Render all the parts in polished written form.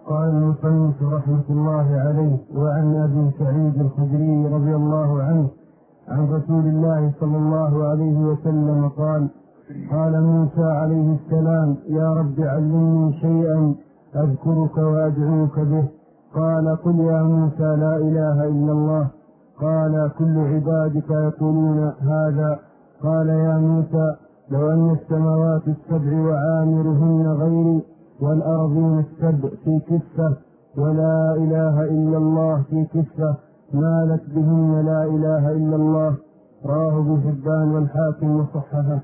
قال المصنف رحمة الله عليه: وعن أبي سعيد الخدري رضي الله عنه عن رسول الله صلى الله عليه وسلم قال: قال موسى عليه السلام: يا رب علمني شيئا أذكرك وأدعوك به. قال: قل يا موسى لا إله إلا الله. قال: كل عبادك يقولون هذا. قال: يا موسى لو أن السماوات السبع وعامرهن غيري والأرضين السبع في كفة ولا إله إلا الله في كفة مالت بهن لا إله إلا الله. رواه ابن حبان والحاكم وصححه.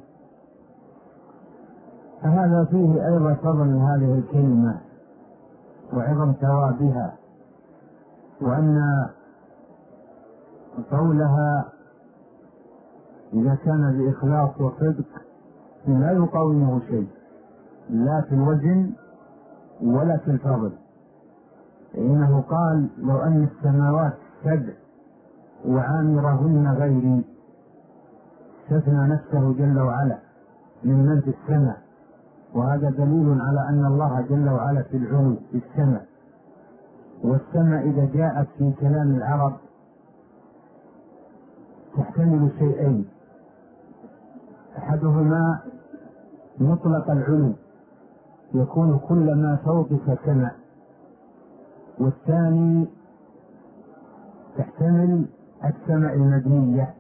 هذا فيه أيضا فضل هذه الكلمة وعظم ثوابها، وأن قولها إذا كان بإخلاص وصدق لا يقاومه شيء، لا في الوزن ولا في الفضل. إنه قال: لو أن السماوات سبع وعامرهن غيري، استثنى نفسه جل وعلا من في السماء، وهذا دليل على أن الله جل وعلا في العلو في السماء. والسماء إذا جاءت في كلام العرب تحتمل شيئين: أحدهما مطلق العلو يكون كل ما فوقك سماء، والثاني تحتمل السماء المبنية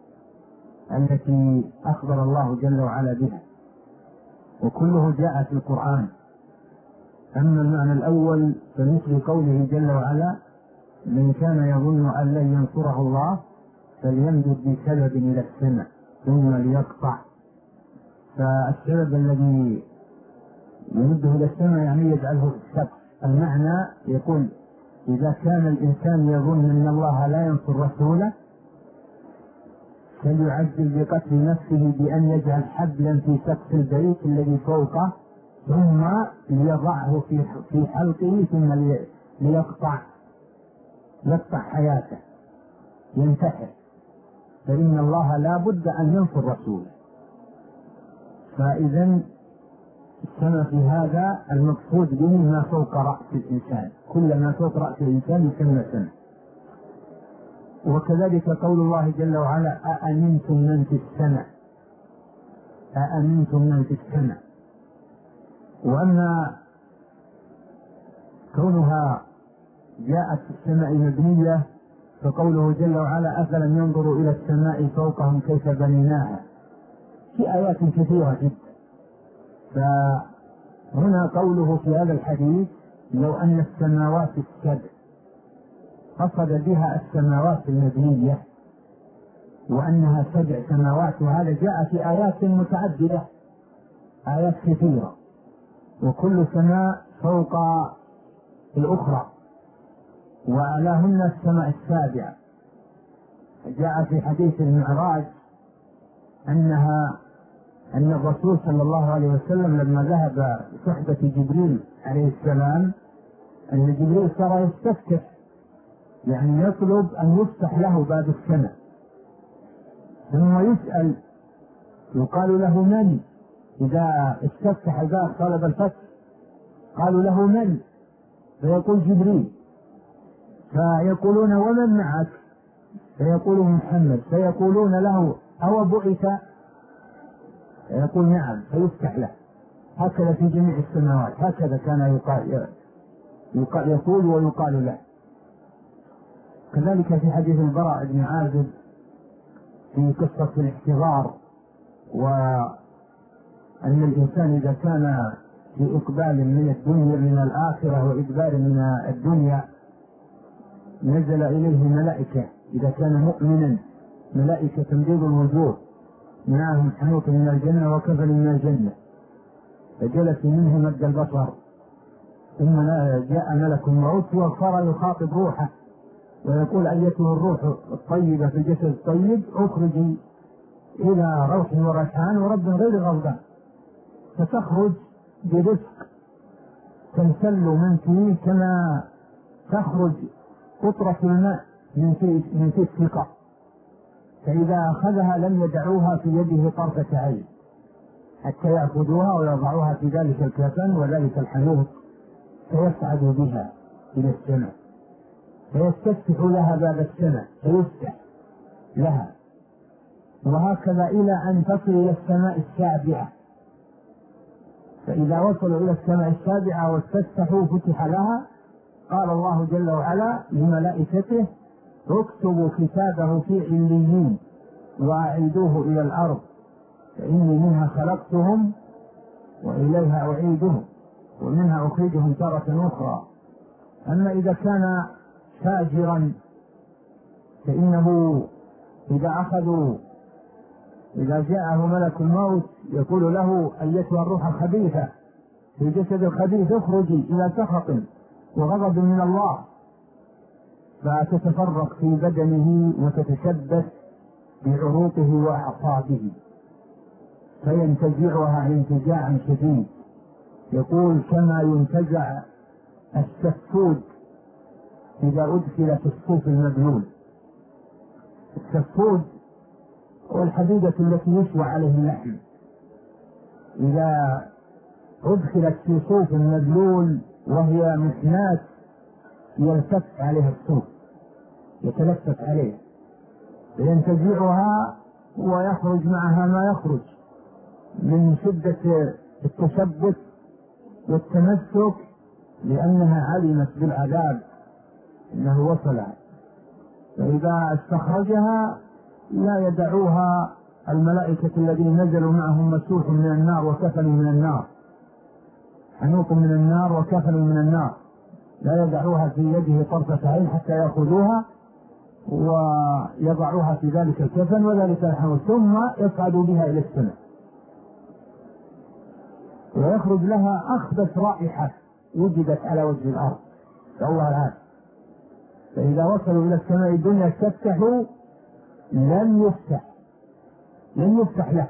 التي أخبر الله جل وعلا بها، وكله جاء في القرآن. أما المعنى الأول فمثل قوله جل وعلا: من كان يظن أن لن ينصره الله فليمدد بسبب إلى السماء ثم ليقطع. فالسبب الذي يمده إلى السماء يعني يجعله في السقف. المعنى يقول: إذا كان الإنسان يظن أن الله لا ينصر رسوله فليعجل بقتل نفسه بأن يجعل حبلا في سقف البيت الذي فوقه ثم ليضعه في حلقه ثم يقطع حياته، ينتحر، فإن الله لا بد أن ينصر رسوله. فإذا السماء في هذا المقصود به ما فوق رأس الإنسان، كل ما فوق رأس الإنسان يسمى سماء. وكذلك قول الله جل وعلا: أأمنتم من في السماء، أأمنتم من في السماء. وأما كونها جاءت في السماء مبنية فقوله جل وعلا: أفلم ينظروا إلى السماء فوقهم كيف بنيناها، في آيات كثيرة جدا. فهنا قوله في هذا الحديث: لو أن السماوات السبع، قصد بها السماوات المبنية وأنها سبع سماوات، وهذا جاء في آيات متعددة، آيات كثيرة، وكل سماء فوق الأخرى، وأعلاهن السماء السابعة. جاء في حديث المعراج أن الرسول صلى الله عليه وسلم لما ذهب صحبة جبريل عليه السلام، أن جبريل صار يستفتح، يعني يطلب أن يفتح له باب السماء، ثم يسأل يقال له: من؟ إذا استفتح الباب طلب الفتح قالوا له: من؟ فيقول: جبريل. فيقولون: ومن معك؟ فيقول: محمد. فيقولون له: أو بعث؟ فيقول: نعم. فيفتح له. هكذا في جميع السماوات، هكذا كان يقول ويقال له. كذلك في حديث البراء بن عازب في قصة الاحتضار، وأن الإنسان إذا كان في إقبال من الدنيا من الآخرة وإدبار من الدنيا نزل إليه ملائكة، إذا كان مؤمنا ملائكة بيض الوجوه معهم حنوط من الجنة وكفل من الجنة، فجلس منه مد البصر، ثم جاء ملك الموت وصار يخاطب روحه ويقول: أيتها الروح الطيبة في الجسد الطيب اخرجي إلى روح وريحان ورب غير غضبان. فتخرج برزق تنسل من فيه كما تخرج قطرة الماء من في السقاء، فإذا أخذها لم يدعوها في يده طرفة عين حتى يأخذوها ويضعوها في ذلك الكفن وذلك الحنوط فيصعد بها إلى السماء، فيستفتح لها باب السماء فيفتح لها، وهكذا إلى أن تصل إلى السماء السابعة. فإذا وصلوا إلى السماء السابعة واستفتحوا فتح لها، قال الله جل وعلا لملائكته: اكتبوا كتابه في عليين وأعيدوه إلى الأرض، فإني منها خلقتهم وإليها أعيدهم ومنها أخرجهم تارة أخرى. أما إذا كان فاجرا فإنه إذا جاءه ملك الموت يقول له: أيتها الروح الخبيثة في جسد الخبيث اخرجي إلى سخط وغضب من الله، فتتفرق في بدنه وتتشبث بعروقه وأعصابه فينتزعها انتزاعا شديد. يقول: كما ينتزع السفود إذا أدخل في الصوف المبلول. السفود والحديدة التي يشوى عليه اللحم إذا أدخلت في صوف مبلول وهي محنات يلتف عليها الصوف، يتلفت عليه فينتزعها ويخرج معها ما يخرج من شدة التشبث والتمسك، لأنها علمت بالعذاب أنه وصلها. فإذا استخرجها لا يدعوها الملائكة الذين نزلوا معهم مسوح من النار وكفن من النار، حنوط من النار وكفن من النار، لا يدعوها في يده طرفة عين حتى يأخذوها ويضعوها في ذلك الكفن وذلك الحنوط، ثم يصعدوا بها إلى السماء ويخرج لها أخبث رائحة وجدت على وجه الأرض، الله العافية. فإذا وصلوا إلى السماء الدنيا استفتحوا لم يفتح له.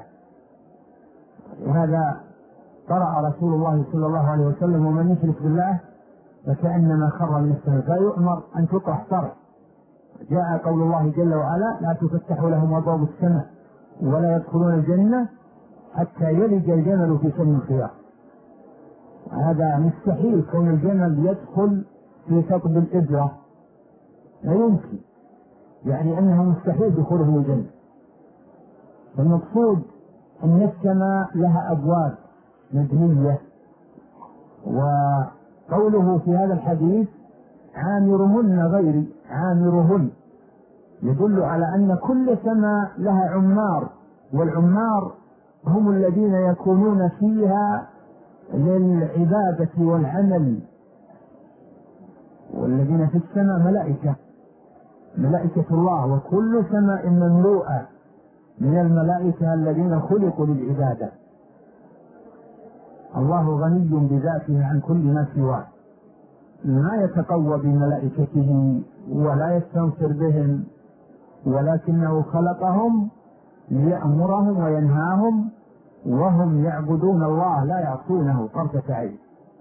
وهذا قرأ رسول الله صلى الله عليه وسلم: ومن يشرك بالله فكأنما خر من السماء، فيؤمر أن تطرح طرح. جاء قول الله جل وعلا: لا تفتح لهم أبواب السماء ولا يدخلون الجنة حتى يلج الجمل في سم الخياط. هذا مستحيل كون الجمل يدخل في ثقب الإبرة، لا يمكن، يعني أنه مستحيل دخوله الجنة. المقصود أن السماء لها أبواب مبنية، وقوله في هذا الحديث: عامرهن غيري، عامرهن يدل على أن كل سماء لها عمار، والعمار هم الذين يكونون فيها للعبادة والعمل. والذين في السماء ملائكة الله، وكل سماء مملوءة من الملائكة الذين خلقوا للعبادة. الله غني بذاته عن كل ما سواه، ما يتقوى بملائكته ولا يستنصر بهم، ولكنه خلقهم ليأمرهم وينهاهم، وهم يعبدون الله لا يعصونه طرفة عين.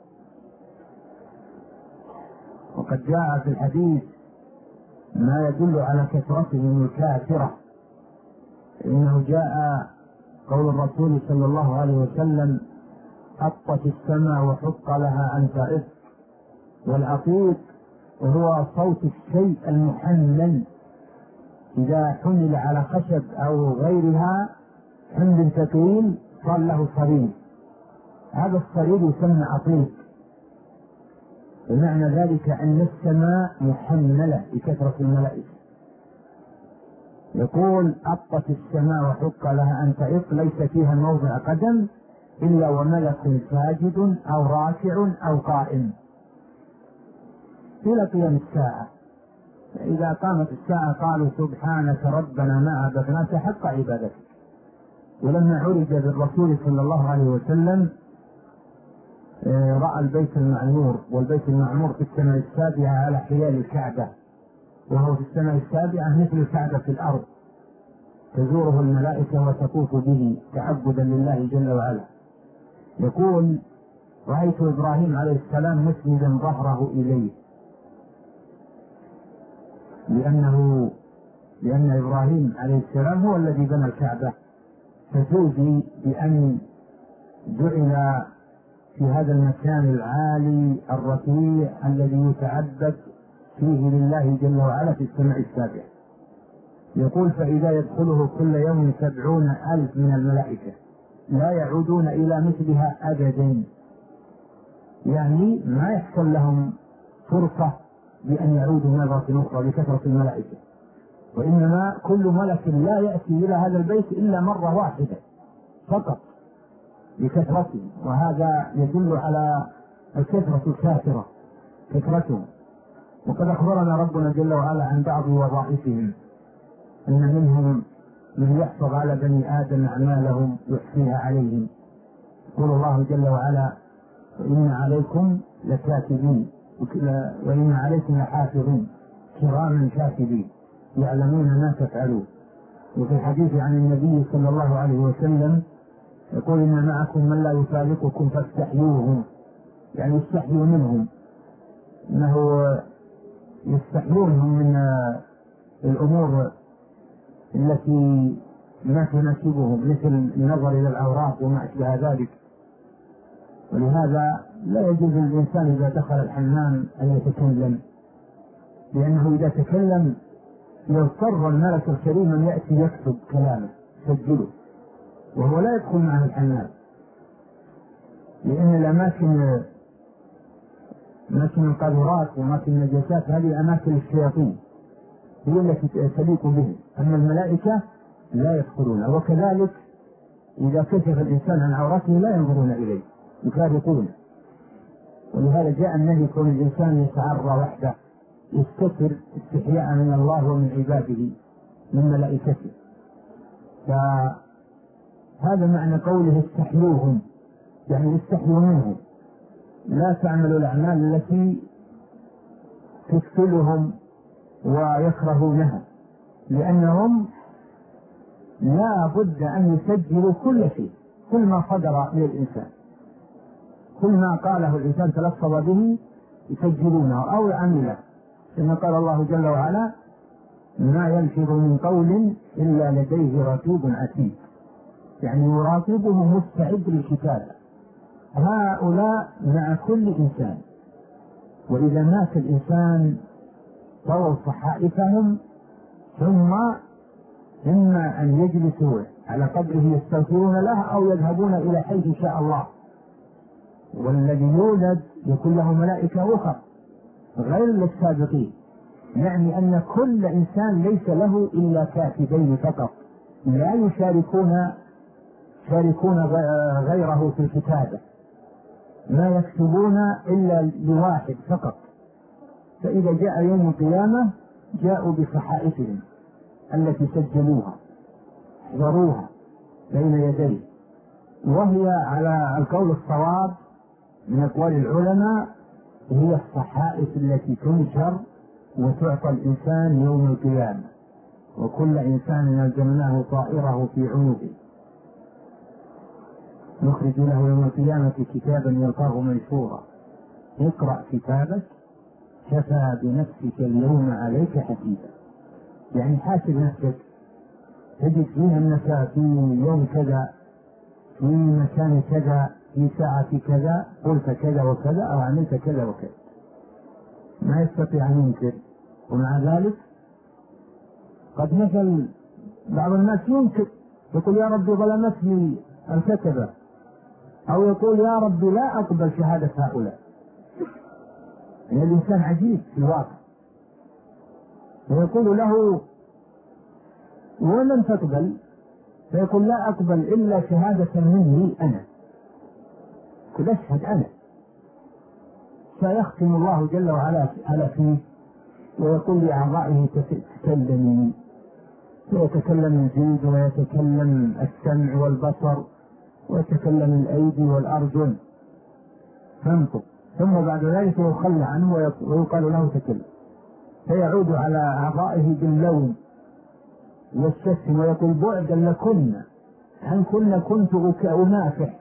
وقد جاء في الحديث ما يدل على كثرتهم الكاثرة، إنه جاء قول الرسول صلى الله عليه وسلم: أطت السماء وحق لها أن تعط. والعطيط هو صوت الشيء المحمل، إذا حمل على خشب أو غيرها حمل ثقيل صار له صرير، هذا الصرير يسمى عطيط. ومعنى ذلك أن السماء محملة بكثرة الملائكة. يقول: أطت السماء وحق لها أن تعط، ليس فيها موضع قدم إلا وملك ساجد أو راكع أو قائم إلى قيام الساعة. فإذا قامت الساعة قالوا: سبحانك ربنا ما عبدناك حق عبادتك. ولما عرج بالرسول صلى الله عليه وسلم رأى البيت المعمور، والبيت المعمور في السماء السابعة على حيال الكعبة، وهو في السماء السابعة مثل الكعبة في الأرض، تزوره الملائكة وتطوف به تعبدا لله جل وعلا. يقول: رأيت إبراهيم عليه السلام مسندا ظهره إليه، لأن إبراهيم عليه السلام هو الذي بنى الكعبة، فجوزي بأن جعل في هذا المكان العالي الرفيع الذي يتعبد فيه لله جل وعلا في السماء السابع. يقول: فإذا يدخله كل يوم 70,000 من الملائكة لا يعودون إلى مثلها أبدا. يعني ما يحصل لهم فرصة بأن يعودوا مرة أخرى لكثرة الملائكة، وإنما كل ملك لا يأتي إلى هذا البيت إلا مرة واحدة فقط لكثرته، وهذا يدل على الكثرة الكافرة كثرتهم. وقد أخبرنا ربنا جل وعلا عن بعض وظائفهم، أن منهم من يحفظ على بني آدم أعمالهم يحصيها عليهم. يقول الله جل وعلا: وإن عليكم لكاتبين وإن عليكم لحافظين كراما كاتبين يعلمون ما تفعلون. وفي الحديث عن النبي صلى الله عليه وسلم يقول: إن معكم من لا يفارقكم فاستحيوهم، يعني يستحيوا منهم، إنه يستحيونهم من الأمور التي ما تناسبهم، مثل النظر إلى العورات وما أشبه ذلك. ولهذا لا يجوز للإنسان إذا دخل الحمام أن يتكلم، لأنه إذا تكلم يضطر الملك الكريم أن يأتي يكتب كلامه يسجله، وهو لا يدخل معه الحمام، لأن الأماكن أماكن القاذورات وأماكن النجاسات هذه أماكن الشياطين هي التي تليق به، أما الملائكة لا يدخلون. وكذلك إذا كشف الإنسان عن عورته لا ينظرون إليه، يفارقونه. ولهذا جاء النهي كون الإنسان يتعرى وحده، يستتر استحياء من الله ومن عباده من ملائكته. فهذا معنى قوله: استحيوهم، يعني استحيوا منهم، لا تعملوا الأعمال التي تكسلهم ويكرهونها، لأنهم لا بد أن يسجلوا كل شيء، كل ما صدر للإنسان، كل ما قاله الإنسان تلفظ به يسجلونه أو عمله، كما قال الله جل وعلا: ما يلفظ من قول إلا لديه رقيب عتيد، يعني يراقبه مستعد للكتابة. هؤلاء مع كل إنسان، وإذا مات الإنسان طووا صحائفهم، ثم إما أن يجلسوا على قبره يستغفرون له أو يذهبون إلى حيث شاء الله. والذي يولد يكون له ملائكة أخرى غير السابقين، يعني أن كل إنسان ليس له إلا كاتبين فقط، لا يشاركون غيره في الكتابة، ما يكتبون إلا لواحد فقط. فإذا جاء يوم القيامة جاءوا بصحائفهم التي سجلوها احضروها بين يديه، وهي على القول الصواب من أقوال العلماء هي الصحائف التي تنشر وتعطى الإنسان يوم القيامة. وكل إنسان ألزمناه طائره في عنقه نخرج له يوم القيامة كتابا يلقاه منشورا اقرأ كتابك كفى بنفسك اليوم عليك حسيبا. يعني حاسب نفسك، تجد فيها أنك في يوم كذا في مكان كذا في ساعة كذا قلت كذا وكذا أو عملت كذا وكذا، ما يستطيع أن ينكر. ومع ذلك قد مثل بعض الناس ينكر، يقول: يا رب ظلمتني الكتبة، أو يقول: يا رب لا أقبل شهادة هؤلاء. إن الإنسان عجيب في الواقع، ويقول له: ومن تقبل؟ فيقول: لا أقبل إلا شهادة مني أنا، قل أشهد أنا. فيختم الله جل وعلا على فيه ويقول لأعضائه: تكلمي، ويتكلم الجلد ويتكلم السمع والبصر ويتكلم الأيدي والأرجل، فانطق. ثم بعد ذلك يخلى عنه ويقال له: تكلم. فيعود على أعضائه باللوم والشتم ويقول: بعدا لكن عن كنت أنافح.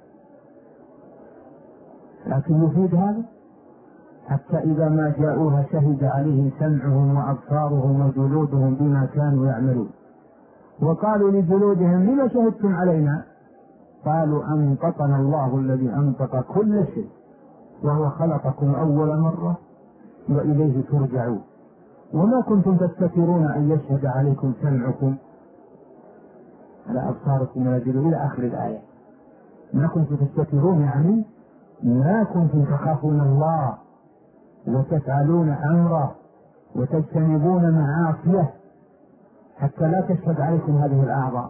لكن يفيد هذا حتى إذا ما جاءوها شهد عليهم سمعهم وأبصارهم وجلودهم بما كانوا يعملون، وقالوا لجلودهم: لما شهدتم علينا؟ قالوا أنطقنا الله الذي أنطق كل شيء وهو خلقكم أول مرة وإليه ترجعون وما كنتم تستترون أن يشهد عليكم سمعكم على أبصاركم ويجلوا إلى آخر الآية. ما كنتم تستترون يعني ما كنتم تخافون الله وتفعلون أمره وتجتنبون معاصيه حتى لا تشهد عليكم هذه الأعضاء،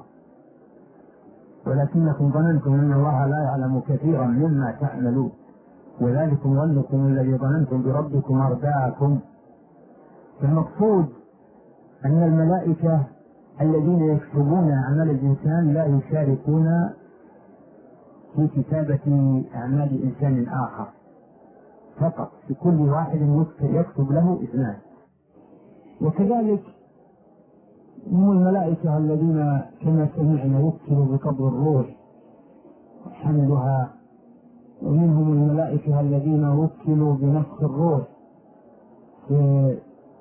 ولكنكم ظننتم أن الله لا يعلم كثيرا مما تعملون وذلكم ظنكم الذي ظننتم بربكم أرداكم. المقصود أن الملائكة الذين يكتبون أعمال الإنسان لا يشاركون في كتابة أعمال إنسان آخر، فقط في كل واحد يكتب له اثنان. وكذلك هم الملائكة الذين كما سمعنا يكتبوا بقبض الروح وحملها، ومنهم الملائكة الذين وكلوا بنفخ الروح في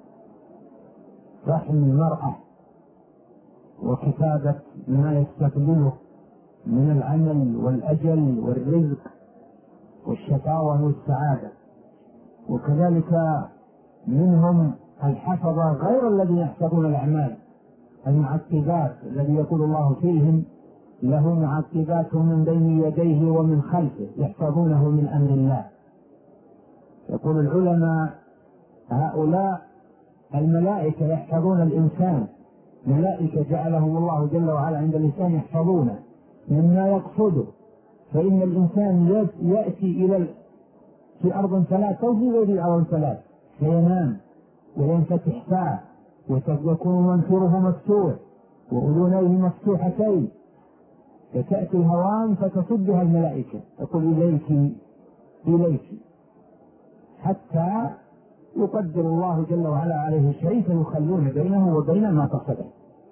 رحم المرأة وكتابة ما يستقبله من العمل والأجل والرزق والشقاوة والسعادة. وكذلك منهم الحفظة غير الذين يحفظون الأعمال، المعقبات الذي يقول الله فيهم له معقبات من بين يديه ومن خلفه يحفظونه من أمر الله. يقول العلماء هؤلاء الملائكة يحفظون الإنسان، ملائكة جعلهم الله جل وعلا عند الإنسان يحفظونه مما يقصده، فإن الإنسان يأتي في أرض ثلاث أو في غير الأرض ثلاث فينام وينفتح فاه ويكون منثوره مفتوح وأذنيه مفتوحتين، فتأتي الهوام فتصدها الملائكة تقول إليك إليك، حتى يقدر الله جل وعلا عليه شيء فيخلون بينه وبين ما قصده.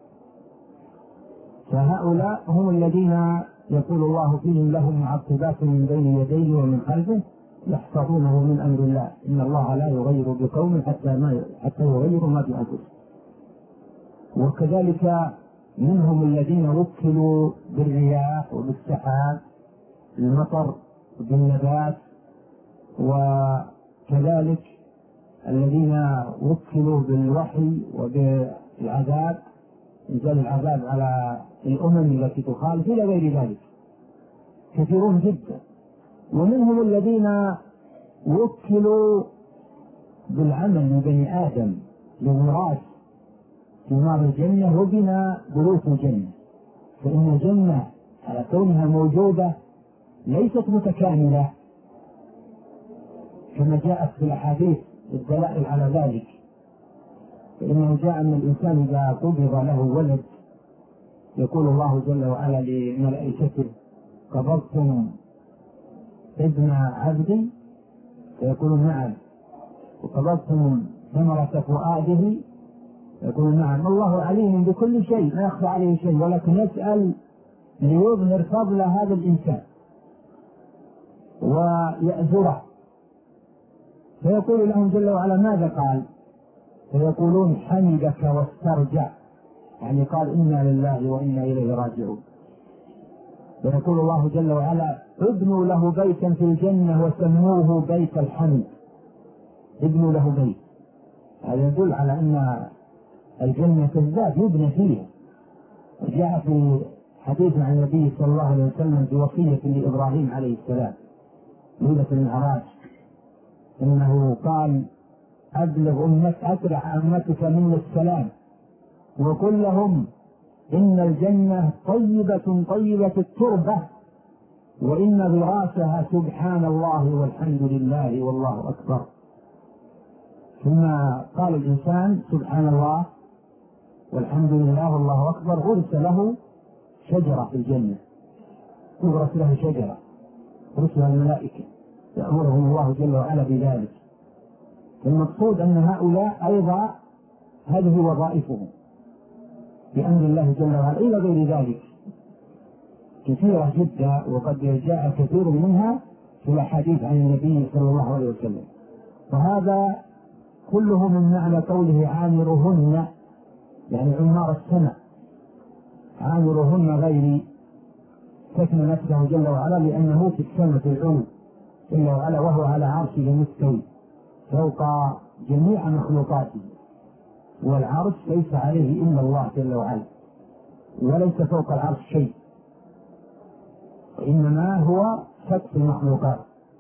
فهؤلاء هم الذين يقول الله فيهم لهم معقبات من بين يديه ومن خلفه يحفظونه من أمر الله، إن الله لا يغير بقوم حتى يغيروا ما بأنفسهم. وكذلك منهم الذين وكلوا بالرياح وبالسحاب المطر وبالنبات، وكذلك الذين وكلوا بالوحي وبالعذاب إنزال العذاب على الأمم التي تخالف إلى غير ذلك كثيرون جدا. ومنهم الذين وكلوا بالعمل لبني آدم للميراث ثمار الجنة وبناء بيوت الجنة، فإن الجنة على كونها موجودة ليست متكاملة كما جاءت في الأحاديث الدلائل على ذلك. فإنه جاء أن الإنسان إذا قبض له ولد يقول الله جل وعلا لملائكته قبضتم ابن عبدي فيقولون نعم، وقبضتم ثمرة فؤاده يقول نعم. الله عليم بكل شيء لا يخفى عليه شيء، ولكن يسأل ليظهر فضل هذا الإنسان ويأجره، فيقول لهم جل وعلا ماذا قال؟ فيقولون حمدك واسترجع، يعني قال إنا لله وإنا إليه راجعون. فيقول الله جل وعلا ابنوا له بيتا في الجنة وسموه بيت الحمد، ابنوا له بيت. هذا يدل على أن الجنة تزداد يبنى فيها. وجاء في حديث عن النبي صلى الله عليه وسلم بوصية لإبراهيم عليه السلام ليلة المعراج إنه قال أبلغ أسرع أمتك من السلام وقل لهم إن الجنة طيبة طيبة التربة وإن غراسها سبحان الله والحمد لله والله أكبر. ثم قال الإنسان سبحان الله والحمد لله والله أكبر، غرس له شجرة في الجنة، يغرس له شجرة غرسها الملائكة يأمرهم الله جل وعلا بذلك. المقصود أن هؤلاء أيضا هذه وظائفهم بأمر الله جل وعلا إلى غير ذلك كثيرة جدا، وقد جاء كثير منها في الحديث عن النبي صلى الله عليه وسلم. وهذا كله من معنى قوله عامرهن، يعني عمار السماء، عامرهن غيري كتم نفسه جل وعلا لأنه في السماء العلو جل وعلا، وهو على عرشه مستوي فوق جميع مخلوقاته، والعرش ليس عليه إلا الله جل وعلا، وليس فوق العرش شيء، وإنما هو سقف المخلوقات،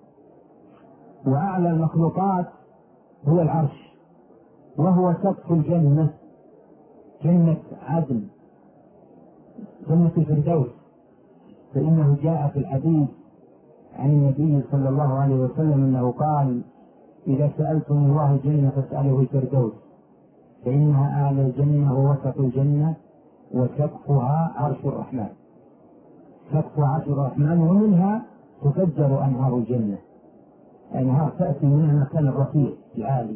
وأعلى المخلوقات هو العرش، وهو سقف الجنة، جنة عدن، جنة الفردوس. فإنه جاء في الحديث عن النبي صلى الله عليه وسلم أنه قال: إذا سألتم الله الجنة فاسأله الفردوس، فإنها أعلى الجنة ووسط الجنة وسقفها عرش الرحمن. سقف عرش الرحمن، ومنها تفجر أنهار الجنة، أنهار تأتي من المكان الرفيع العالي.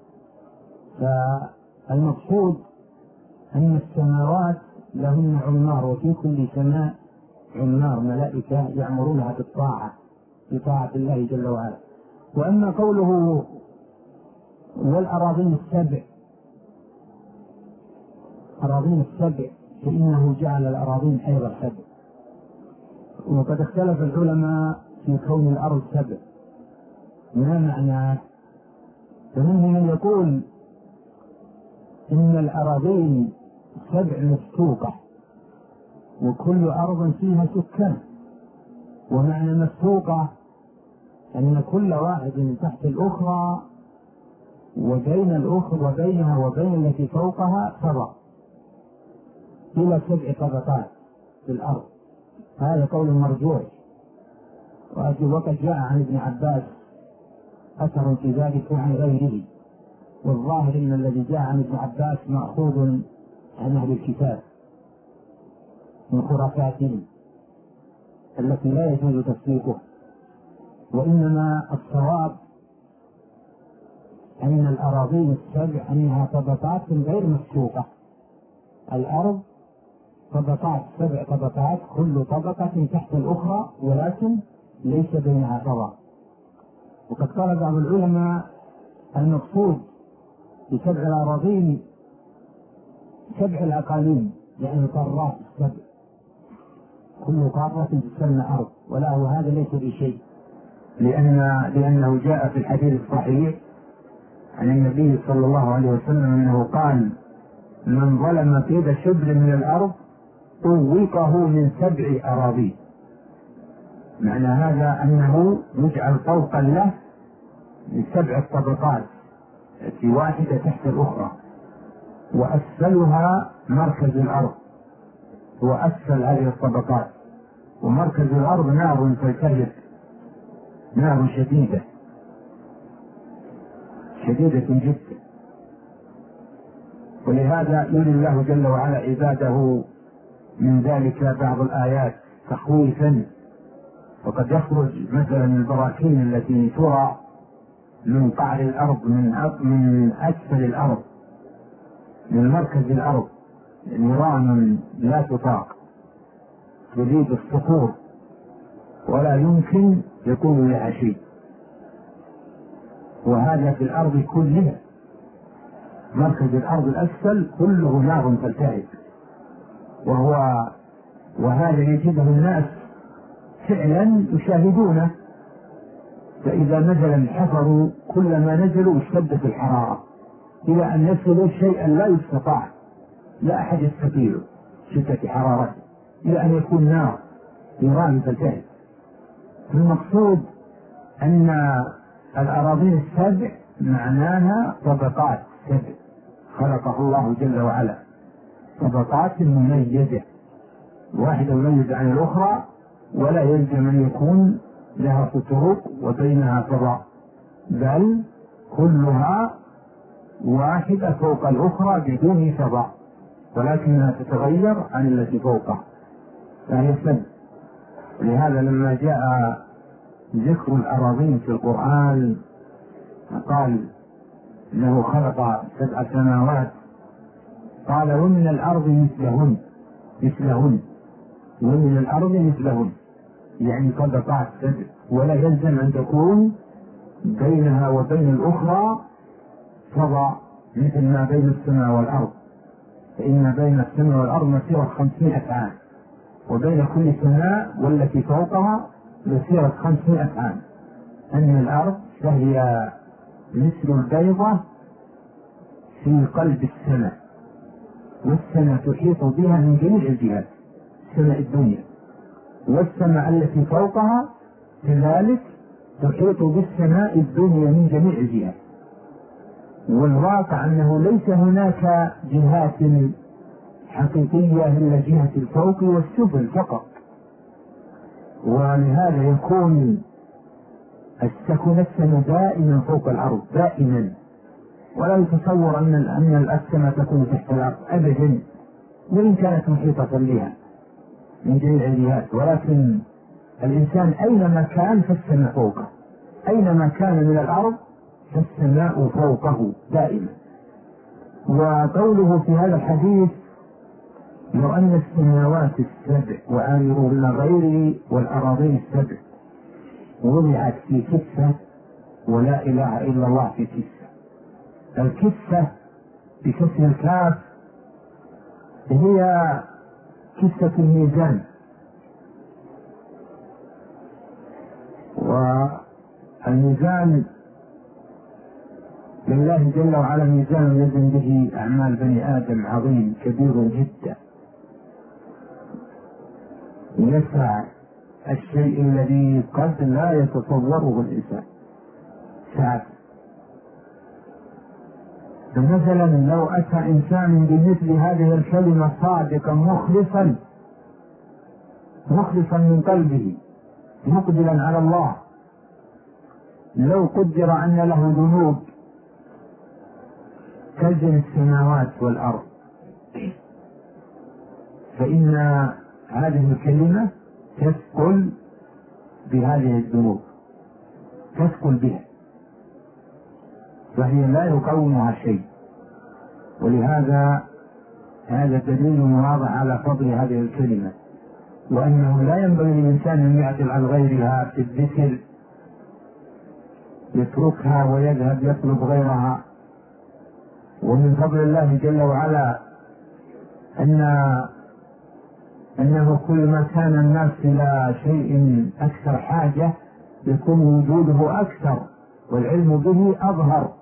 فالمقصود أن السماوات لهن عمار، وفي كل سماء عمار ملائكة يأمرونها بالطاعة، بطاعة الله جل وعلا. وأما قوله والأراضين السبع، أراضين السبع فإنه جعل الأراضين أيضا سبع، وقد اختلف العلماء في كون الأرض سبع ما معناه. فمنهم من يقول إن الأراضين سبع مسبوقة، وكل أرض فيها سكان، ومعنى مسبوقة أن كل واحد تحت الأخرى، وبين الأخرى وبينها وبين التي فوقها فضاء إلى 7 طبقات في الأرض. هذا قول مرجوح، وقد جاء عن ابن عباس أثر في ذلك عن غيره، والظاهر أن الذي جاء عن ابن عباس مأخوذ عن أهل الكتاب من خرافاتهم التي لا يجوز تصديقها، وإنما الصواب أن الأراضين السبع أنها طبقات غير مسبوقة. الأرض طبقات، 7 طبقات، كل طبقة تحت الأخرى، ولكن ليس بينها فضاء. وقد قال بعض العلماء المقصود ب7 الأراضين 7 الأقاليم، يعني قارات السبع، كل قارة تسمى أرض، وله هذا ليس بشيء، لأنه جاء في الحديث الصحيح عن النبي صلى الله عليه وسلم أنه قال: من ظلم قيد شبر من الأرض طوقه من 7 أراضين. معنى هذا أنه يجعل طوقا له ل7 طبقات في واحدة تحت الأخرى، وأسفلها مركز الأرض، وأسفل هذه الطبقات، ومركز الأرض نار تلتهب، نار شديدة جدا. ولهذا يري الله جل وعلا عباده من ذلك بعض الآيات تخويفا. وقد يخرج مثلا البراكين التي ترى من قعر الأرض، من أسفل الأرض، من مركز الأرض، نيران لا تطاق تريد الصخور ولا يمكن يكون لها شيء، وهذا في الأرض كلها. مركز الأرض الأسفل كله نار تلتهب، وهذا يجده الناس فعلا يشاهدونه. فإذا نزل حفروا، كلما نزلوا اشتدت الحرارة إلى أن يصلوا شيئا لا يستطاع، لا أحد يستطيع شدة حرارته، إلى أن يكون نار نيران تلتهب. المقصود أن الأراضين السبع معناها طبقات 7 خلقه الله جل وعلا، طبقات مميزة، واحدة مميزة عن الأخرى، ولا يلزم أن يكون لها فتروق وبينها فضاء، بل كلها واحدة فوق الأخرى بدون فضاء، ولكنها تتغير عن التي فوقها، فهي 7. لهذا لما جاء ذكر الأراضين في القرآن قال إنه خلق 7 سماوات، قال: ومن الأرض مثلهن، ومن الأرض مثلهن، يعني طبقات 7، ولا يلزم أن تكون بينها وبين الأخرى فضاء مثل ما بين السماء والأرض، فإن بين السماء والأرض مسيرة 500 عام، وبين كل سماء والتي فوقها مسيرة 500 عام، أن الأرض فهي مثل البيضة في قلب السماء، والسماء تحيط بها من جميع الجهات، سماء الدنيا، والسماء التي فوقها كذلك تحيط بالسماء الدنيا من جميع الجهات. والواقع أنه ليس هناك جهات حقيقية إلا جهة الفوق والسفل فقط، ولهذا يكون السكن دائما فوق الأرض دائما، ولا يتصور أن السماء تكون تحت الأرض أبدا، وإن كانت محيطة بها من جميع الجهات، ولكن الإنسان أينما كان فالسماء فوقه، أينما كان من الأرض فالسماء فوقه دائما. وقوله في هذا الحديث لو أن السماوات السبع وآمرهن غيره والأراضين السبع وضعت في كفة ولا إله إلا الله في كفة. الكفة بكسر الكاف هي كفة الميزان، والميزان لله جل وعلا ميزان يزن به أعمال بني آدم عظيم كبير جدا، يسع الشيء الذي قد لا يتصوره الإنسان سعة. فمثلا لو أتى إنسان بمثل هذه الكلمة صادقا مخلصا من قلبه مقبلا على الله، لو قدر أن له ذنوب كزن السماوات والأرض، فإن هذه الكلمة تثقل بهذه الذنوب، تثقل بها، فهي لا يقومها شيء. ولهذا هذا دليل واضح على فضل هذه الكلمة، وأنه لا ينبغي للإنسان أن يعدل عن غيرها في الذكر، يتركها ويذهب يطلب غيرها. ومن فضل الله جل وعلا أنه كل ما كان الناس إلى شيء أكثر حاجة يكون وجوده أكثر والعلم به أظهر.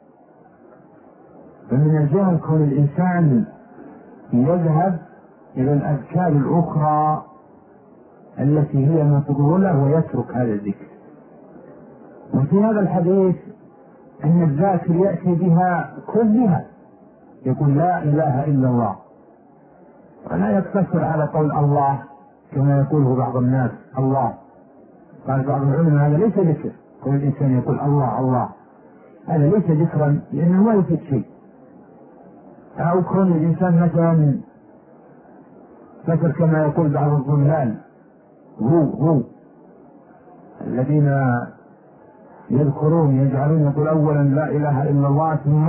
فمن الجهل كون الإنسان يذهب إلى الأذكار الأخرى التي هي مفضولة ويترك هذا الذكر. وفي هذا الحديث أن الذاكر يأتي بها كلها، يقول لا إله إلا الله، ولا يقتصر على قول الله كما يقوله بعض الناس الله. قال بعض العلماء هذا ليس ذكر، كل الإنسان يقول الله الله، هذا ليس ذكرا لأنه ما يفيد شيء. أو كون الإنسان مثلا ذكر كما يقول بعض الضلال هو الذين يذكرون يجعلون يقول أولا لا إله إلا الله ثم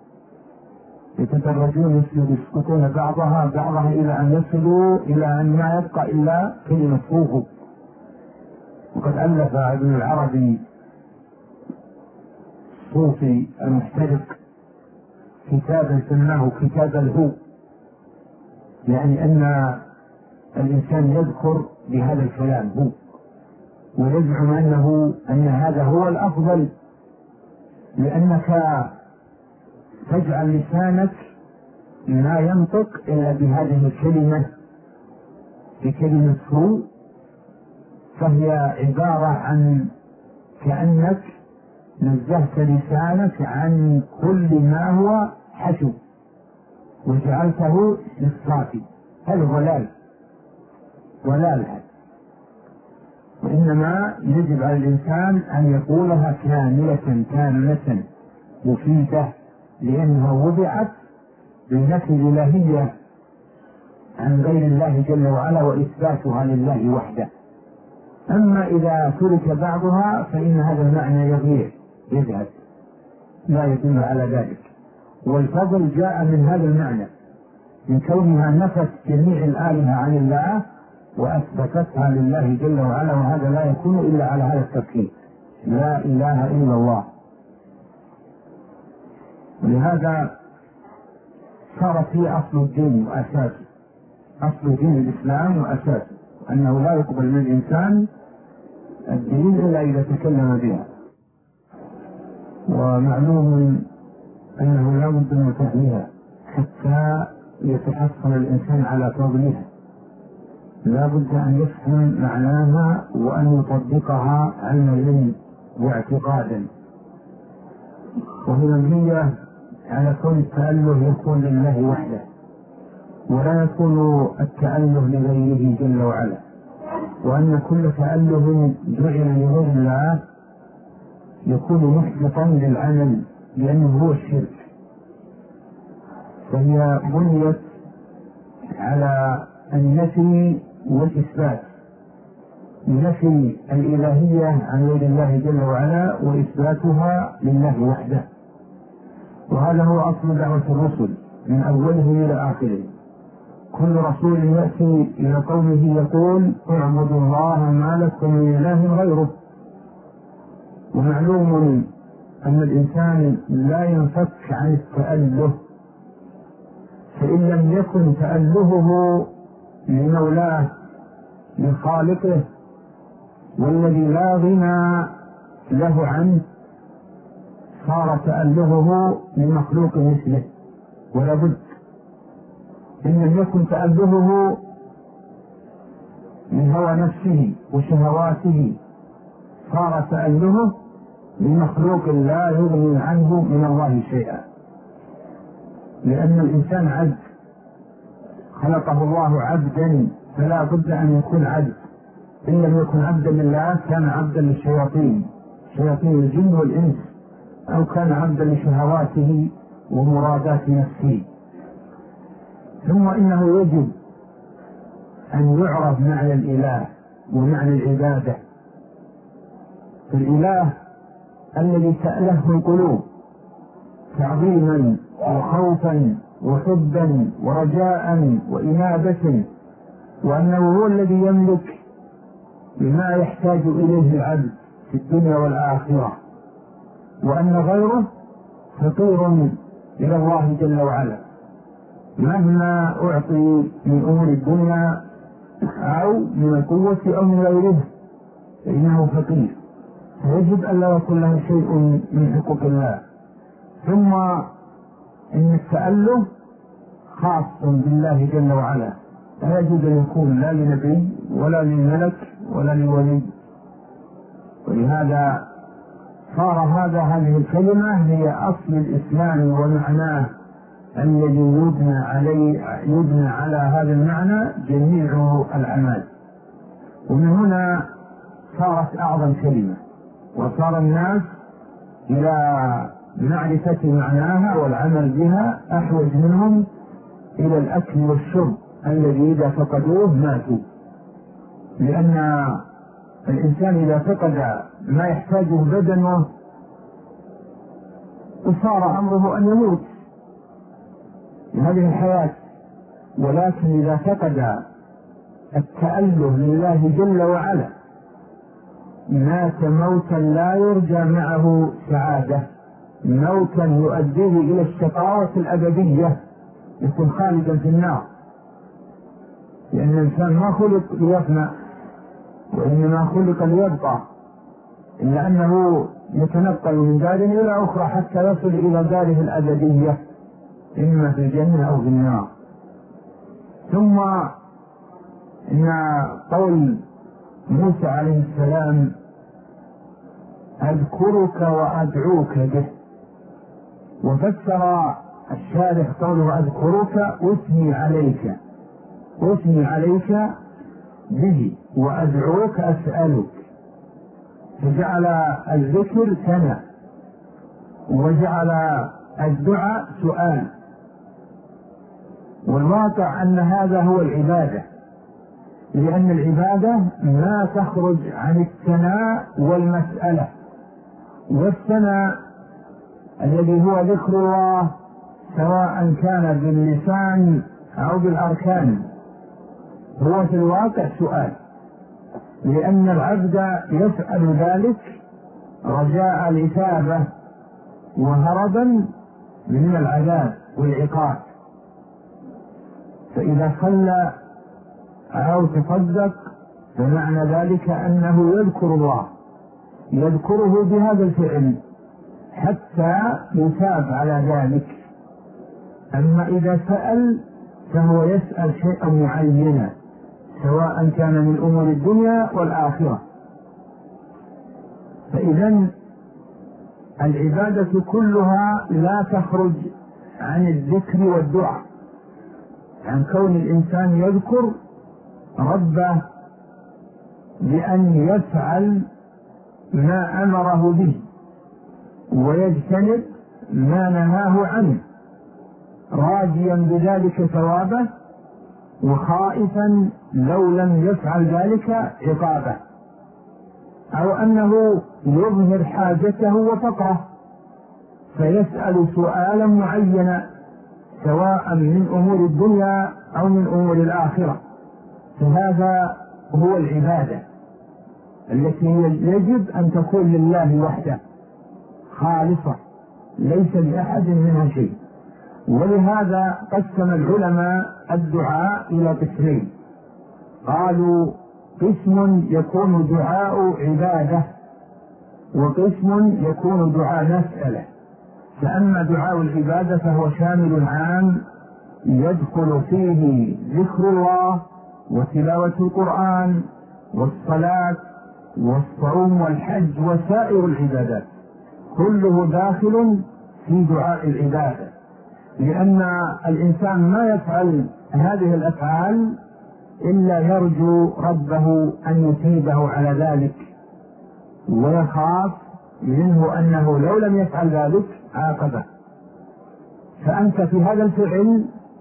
يتدرجون يسقطون بعضها إلى أن يصلوا إلى أن ما يبقى إلا كلمة هو. وقد ألف ابن العربي الصوفي المحترق كتابا سماه كتاب الهو، يعني أن الإنسان يذكر بهذا الكلام هو، ويزعم أن هذا هو الأفضل، لأنك تجعل لسانك لا ينطق إلا بهذه الكلمة، بكلمة هو، فهي عبارة عن كأنك نزهت لسانك عن كل ما هو حشو وجعلته للصافي. هذا ضلال هذا. وإنما يجب على الإنسان أن يقولها كاملة مفيدة، لأنها وضعت بنفي الإلهية عن غير الله جل وعلا وإثباتها لله وحده. أما إذا ترك بعضها فإن هذا المعنى يذهب، لا يدل على ذلك. والفضل جاء من هذا المعنى، من كونها نفت جميع الآلهة عن الله وأثبتتها لله جل وعلا، وهذا لا يكون إلا على هذا التركيب، لا إله إلا الله. ولهذا صار في أصل الدين وأساسه، أصل دين الإسلام وأساسه، أنه لا يقبل من الإنسان الدين إلا إذا تكلم بها. ومعلوم أنه لا بد من فهمها حتى يتحصل الإنسان على فضلها، لا بد أن يفهم معناها وأن يطبقها عملا واعتقادا، وهي مبنية على كون التأله يكون لله وحده، ولا يكون التأله لغيره جل وعلا، وأن كل تأله جعل لغير الله يكون محبطا للعمل لأنه هو الشرك. فهي بنيت على النفي والإثبات، نفي الإلهية عن غير الله جل وعلا وإثباتها لله وحده، وهذا هو أصل دعوة الرسل من أوله إلى آخره. كل رسول يأتي إلى قومه يقول اعبدوا الله ما لكم من إله غيره. ومعلوم أن الإنسان لا ينفك عن التأله، فإن لم يكن تألهه لمولاه لخالقه والذي لا غنى له عنه صار تألهه لمخلوق مثله، ولا بد. إن لم يكن تألهه من هوى نفسه وشهواته صار تألهه لمخلوق لا يغني عنه من الله شيئا، لأن الإنسان عبد، خلقه الله عبدا، فلا بد أن يكون عبد. إن لم يكن عبدا لله كان عبدا للشياطين، شياطين الجن والإنس، أو كان عبدا لشهواته ومرادات نفسه. ثم إنه يجب أن يعرف معنى الإله ومعنى العبادة. الإله الذي تأله القلوب تعظيما وخوفا وحبا ورجاء وإنابة، وأنه هو الذي يملك بما يحتاج إليه العبد في الدنيا والآخرة، وأن غيره فقير إلى الله جل وعلا، مهما أعطي من أمور الدنيا أو من القوة أو من غيره فإنه فقير، فيجب أن لا يكون له شيء من حقوق الله. ثم إن التأله خاص بالله جل وعلا، لا يجوز أن يكون لا لنبي ولا للملك ولا لولي. ولهذا صار هذه الكلمة هي أصل الإسلام ومعناه الذي يبنى على هذا المعنى جميع الأعمال. ومن هنا صارت أعظم كلمة، وصار الناس إلى معرفة معناها والعمل بها أحوج منهم إلى الأكل والشرب الذي إذا فقدوه ماتوا، لأن الإنسان إذا فقد ما يحتاجه بدنه وصار أمره أن يموت هذه الحياة. ولكن إذا فقد التأله لله جل وعلا مات موتا لا يرجى معه سعادة، موتا يؤديه إلى الشقاوة الأبدية، يكون خالدا في النار، لأن الإنسان ما خلق ليفنى وإنما خلق ليبقى، إلا أنه يتنقل من دار إلى أخرى حتى يصل إلى داره الأبدية إما في الجنة أو في النار. ثم إن قول موسى عليه السلام أذكرك وأدعوك به، وفسر الشارح قوله أذكرك أثني عليك به وأدعوك أسألك، فجعل الذكر ثناء وجعل الدعاء سؤال. والواقع أن هذا هو العبادة، لأن العبادة ما تخرج عن الثناء والمسألة. والثناء الذي هو ذكر الله سواء كان باللسان أو بالأركان هو في الواقع سؤال، لأن العبد يفعل ذلك رجاء الإثابة وهربا من العذاب والعقاب. فإذا خلى أو تصدق، فمعنى ذلك أنه يذكر الله، يذكره بهذا الفعل حتى يثاب على ذلك. أما إذا سأل فهو يسأل شيئا معينا، سواء كان من أمور الدنيا والآخرة. فإذا العبادة كلها لا تخرج عن الذكر والدعاء، عن كون الإنسان يذكر ربه بأن يفعل ما أمره به ويجتنب ما نهاه عنه، راجيا بذلك ثوابه وخائفا لو لم يفعل ذلك عقابه، أو أنه يظهر حاجته وفقره فيسأل سؤالا معينا سواء من أمور الدنيا أو من أمور الآخرة. فهذا هو العبادة التي يجب أن تكون لله وحده خالصة، ليس لأحد منها شيء. ولهذا قسم العلماء الدعاء إلى قسمين، قالوا قسم يكون دعاء عبادة وقسم يكون دعاء مسألة. فأما دعاء العبادة فهو شامل عام يدخل فيه ذكر الله وتلاوة القرآن والصلاة والصوم والحج وسائر العبادات، كله داخل في دعاء العبادة، لأن الإنسان ما يفعل هذه الأفعال إلا يرجو ربه أن يثيبه على ذلك، ويخاف منه أنه لو لم يفعل ذلك عاقبه. فأنت في هذا الفعل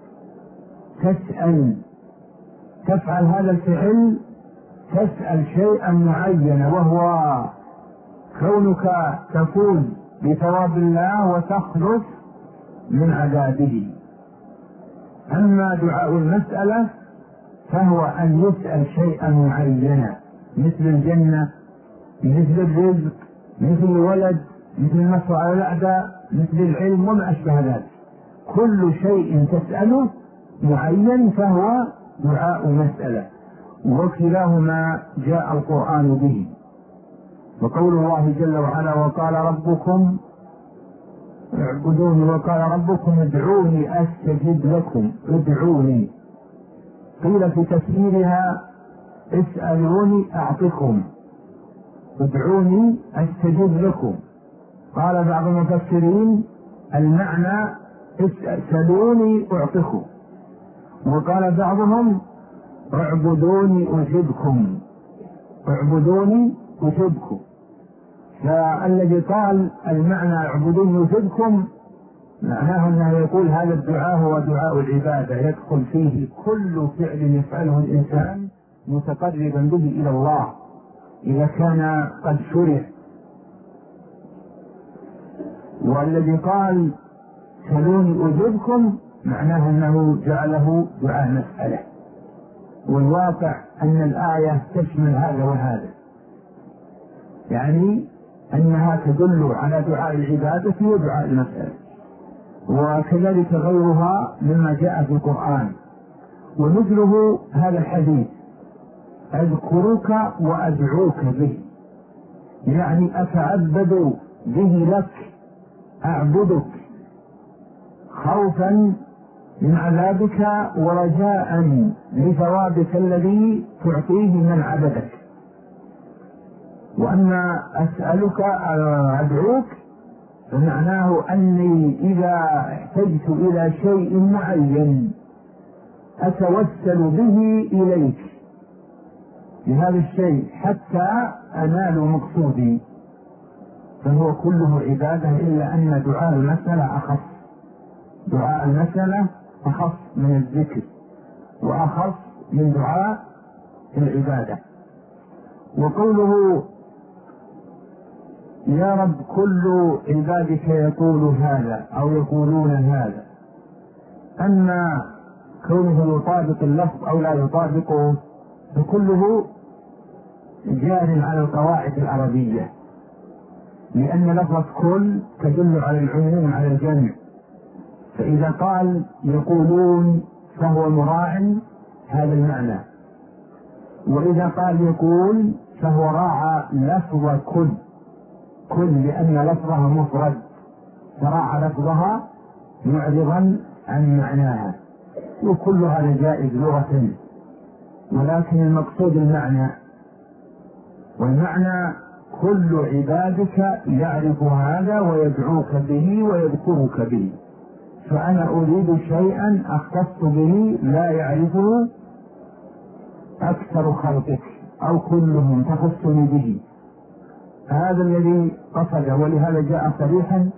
تفعل هذا الفعل، تسأل شيئا معينا، وهو كونك تفوز بثواب الله وتخلص من عذابه. أما دعاء المسألة فهو أن يسأل شيئا معينا، مثل الجنة، مثل الرزق، مثل الولد، مثل النصر على الأعداء، مثل العلم وما أشبه ذلك. كل شيء تسأله معين فهو دعاء مسألة، وكلاهما جاء القرآن به. وقول الله جل وعلا وقال ربكم اعبدوني، وقال ربكم ادعوني أستجب لكم، ادعوني. قيل في تفسيرها اسألوني أعطكم، ادعوني أستجب لكم. قال بعض المفسرين المعنى اسألوني أعطكم، وقال بعضهم اعبدوني أجبكم، اعبدوني أجبكم. فالذي قال المعنى اعبدوني أجبكم معناه أنه يقول هذا الدعاء هو دعاء العبادة، يدخل فيه كل فعل يفعله الإنسان متقربا به إلى الله إذا كان قد شرع. والذي قال سلوني أجبكم معناه أنه جعله دعاء مسألة، والواقع أن الآية تشمل هذا وهذا، يعني أنها تدل على دعاء العبادة ودعاء المسألة، وكذلك غيرها مما جاء في القرآن. ومثله هذا الحديث أذكرك وأدعوك به، يعني أتعبد به لك، أعبدك خوفا من عذابك ورجاء لثوابك الذي تعطيه من عبدك. وأما أسألك أدعوك فمعناه أني إذا احتجت إلى شيء معين أتوسل به إليك بهذا الشيء حتى أنال مقصودي، فهو كله عبادة، إلا أن دعاء المسألة أخص. دعاء المسألة أخص من الذكر وأخص من دعاء العبادة. وقوله يا رب كل عبادك يقول هذا أو يقولون هذا، أما كونه يطابق اللفظ أو لا يطابقه فكله جار على القواعد العربية، لأن لفظ كل تدل على العموم على الجمع، فإذا قال يقولون فهو مراع هذا المعنى، وإذا قال يقول فهو راعى لفظ كل لأن لفظها مفرد، فراعى لفظها معرضا عن معناها، وكل هذا جائز لغة، ولكن المقصود المعنى، والمعنى كل عبادك يعرف هذا ويدعوك به ويذكرك به، فأنا أريد شيئا أختص به لا يعرفه أكثر خلقك أو كلهم تخصني به، هذا الذي قصد. ولهذا جاء صريحا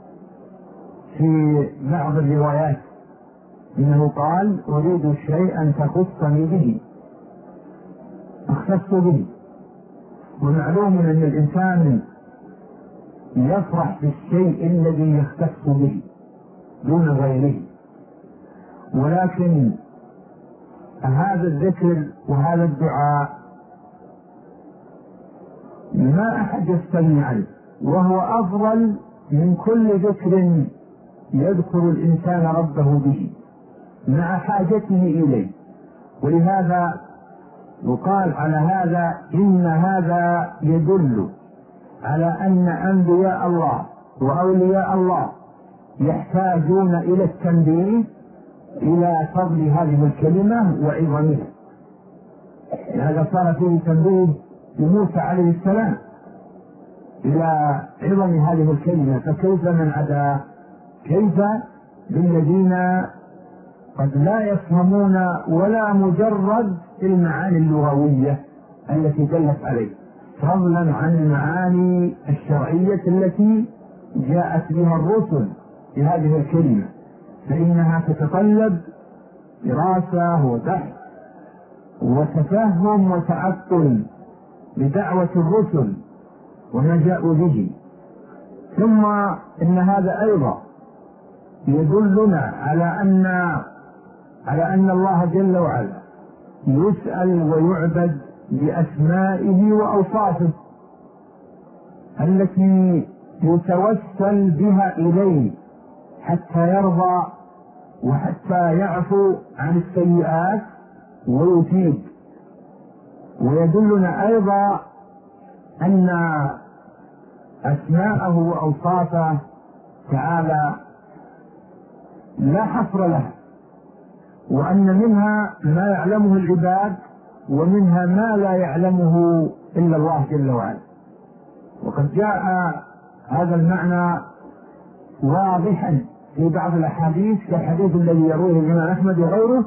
في بعض الروايات إنه قال أريد شيئا تخصني به أختص به. ومعلوم أن الإنسان يفرح بالشيء الذي يختص به دون غيره، ولكن هذا الذكر وهذا الدعاء ما أحد يستغني عنه، وهو أفضل من كل ذكر يذكر الإنسان ربه به مع حاجته إليه. ولهذا يقال على هذا إن هذا يدل على أن أنبياء الله وأولياء الله يحتاجون إلى التنبيه إلى فضل هذه الكلمة وعظمها. هذا صار فيه تنبيه لموسى عليه السلام إلى عظم هذه الكلمة، فكيف من عدا؟ كيف بالذين قد لا يفهمون ولا مجرد المعاني اللغوية التي دلت عليه، فضلا عن المعاني الشرعية التي جاءت بها الرسل بهذه الكلمة، فإنها تتطلب دراسة وبحث وتفهم وتعقل بدعوة الرسل وما جاءوا به. ثم إن هذا أيضا يدلنا على أن الله جل وعلا يسأل ويعبد بأسمائه وأوصافه التي يتوسل بها إليه حتى يرضى وحتى يعفو عن السيئات ويتيب. ويدلنا أيضا أن أسماءه وأوصافه تعالى لا حصر لها، وأن منها ما يعلمه العباد ومنها ما لا يعلمه إلا الله جل وعلا. وقد جاء هذا المعنى واضحا في بعض الأحاديث كالحديث الذي يرويه الإمام أحمد وغيره،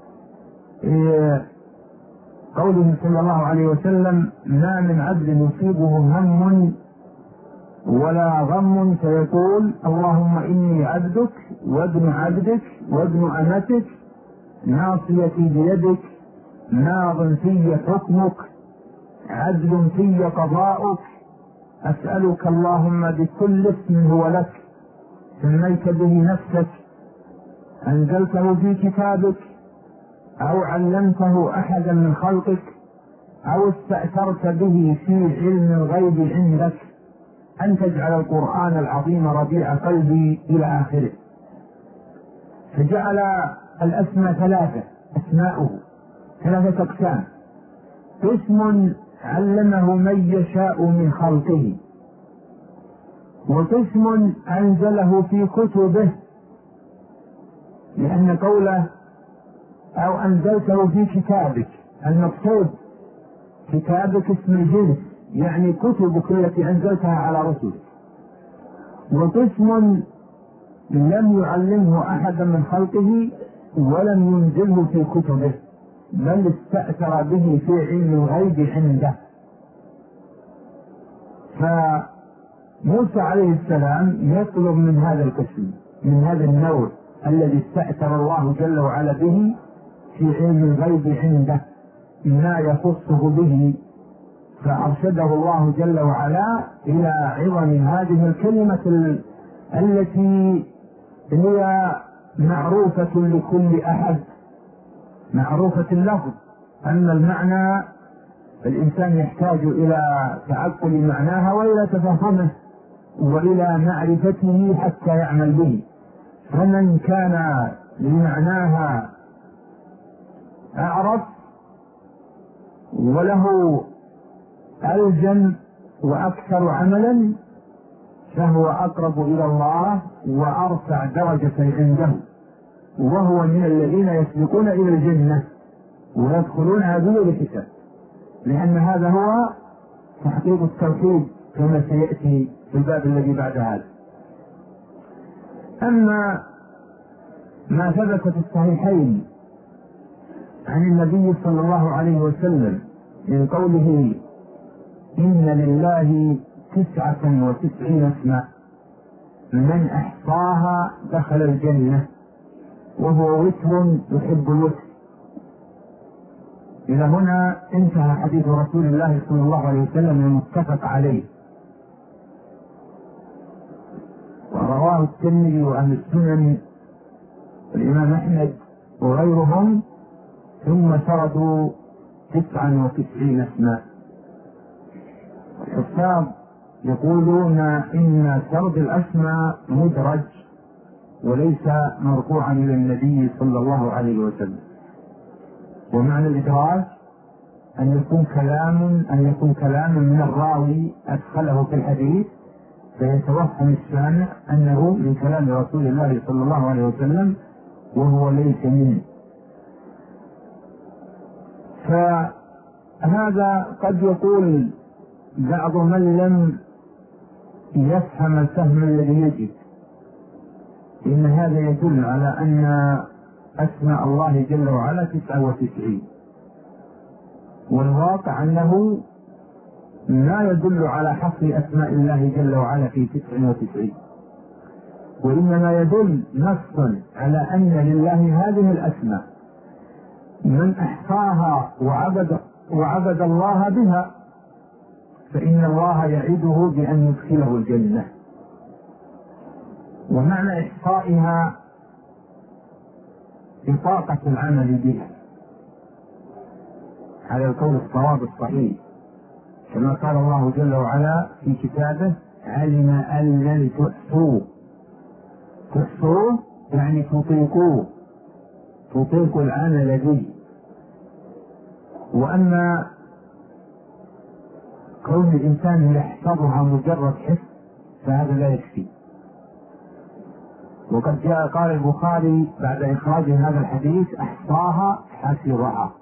قوله صلى الله عليه وسلم: ما من عبد يصيبه هم ولا غم فيقول اللهم إني عبدك وابن عبدك وابن أمتك ناصيتي بيدك ماض في حكمك عدل في قضاؤك أسألك اللهم بكل اسم هو لك سميت به نفسك أنزلته في كتابك أو علمته أحدا من خلقك أو استأثرت به في علم الغيب عندك أن تجعل القرآن العظيم ربيع قلبي إلى آخره. فجعل الأسماء أسماؤه ثلاثة أقسام: قسم علمه من يشاء من خلقه، وقسم أنزله في كتبه، لأن قوله أو أنزلته في كتابك المقصود كتابك اسم الجنس، يعني كتبك التي أنزلتها على رسلك. وقسم لم يعلمه أحدا من خلقه ولم ينزله في كتبه بل استأثر به في علم الغيب عنده. فموسى عليه السلام يطلب من هذا القسم من هذا النوع الذي استأثر الله جل وعلا به في علم الغيب عنده ما يخصه به، فأرشده الله جل وعلا إلى عظم هذه الكلمة التي هي معروفة لكل أحد، معروفة اللفظ، أما المعنى الإنسان يحتاج إلى تعقل معناها وإلى تفهمه وإلى معرفته حتى يعمل به. فمن كان لمعناها أعرف وله ألزم وأكثر عملا فهو أقرب إلى الله وأرفع درجة عنده، وهو من الذين يسبقون إلى الجنة ويدخلونها بغير حساب، لأن هذا هو تحقيق التوحيد كما سيأتي في الباب الذي بعد هذا. أما ما ثبت في الصحيحين عن النبي صلى الله عليه وسلم من قوله إن لله 99 اسما من أحصاها دخل الجنة وهو وتر يحب الوتر. إلى هنا انتهى حديث رسول الله صلى الله عليه وسلم المتفق عليه، ورواه الترمذي وأهل السنن والإمام أحمد وغيرهم، ثم سردوا 99 اسما. الحفاظ يقولون إن سرد الأسماء مدرج وليس مرفوعا إلى النبي صلى الله عليه وسلم، ومعنى الإدراج أن يكون كلاما من الراوي أدخله في الحديث فيتوهم السامع أنه من كلام رسول الله صلى الله عليه وسلم وهو ليس منه. فهذا قد يقول بعض من لم يفهم الفهم الذي يجب إن هذا يدل على أن أسماء الله جل وعلا 99، والواقع أنه لا يدل على حصر أسماء الله جل وعلا في 99، وإنما يدل نصا على أن لله هذه الأسماء من أحصاها وعبد الله بها فإن الله يعده بأن يدخله الجنة. ومعنى إحصائها إطاقة العمل بها على القول الصواب الصحيح، كما قال الله جل وعلا في كتابه علم أن لن تحصوه يعني تطيقوا العمل به. وأما كون الإنسان يحفظها مجرد حفظ فهذا لا يكفي. وقد جاء قال البخاري بعد إخراج هذا الحديث أحصاها حفظها،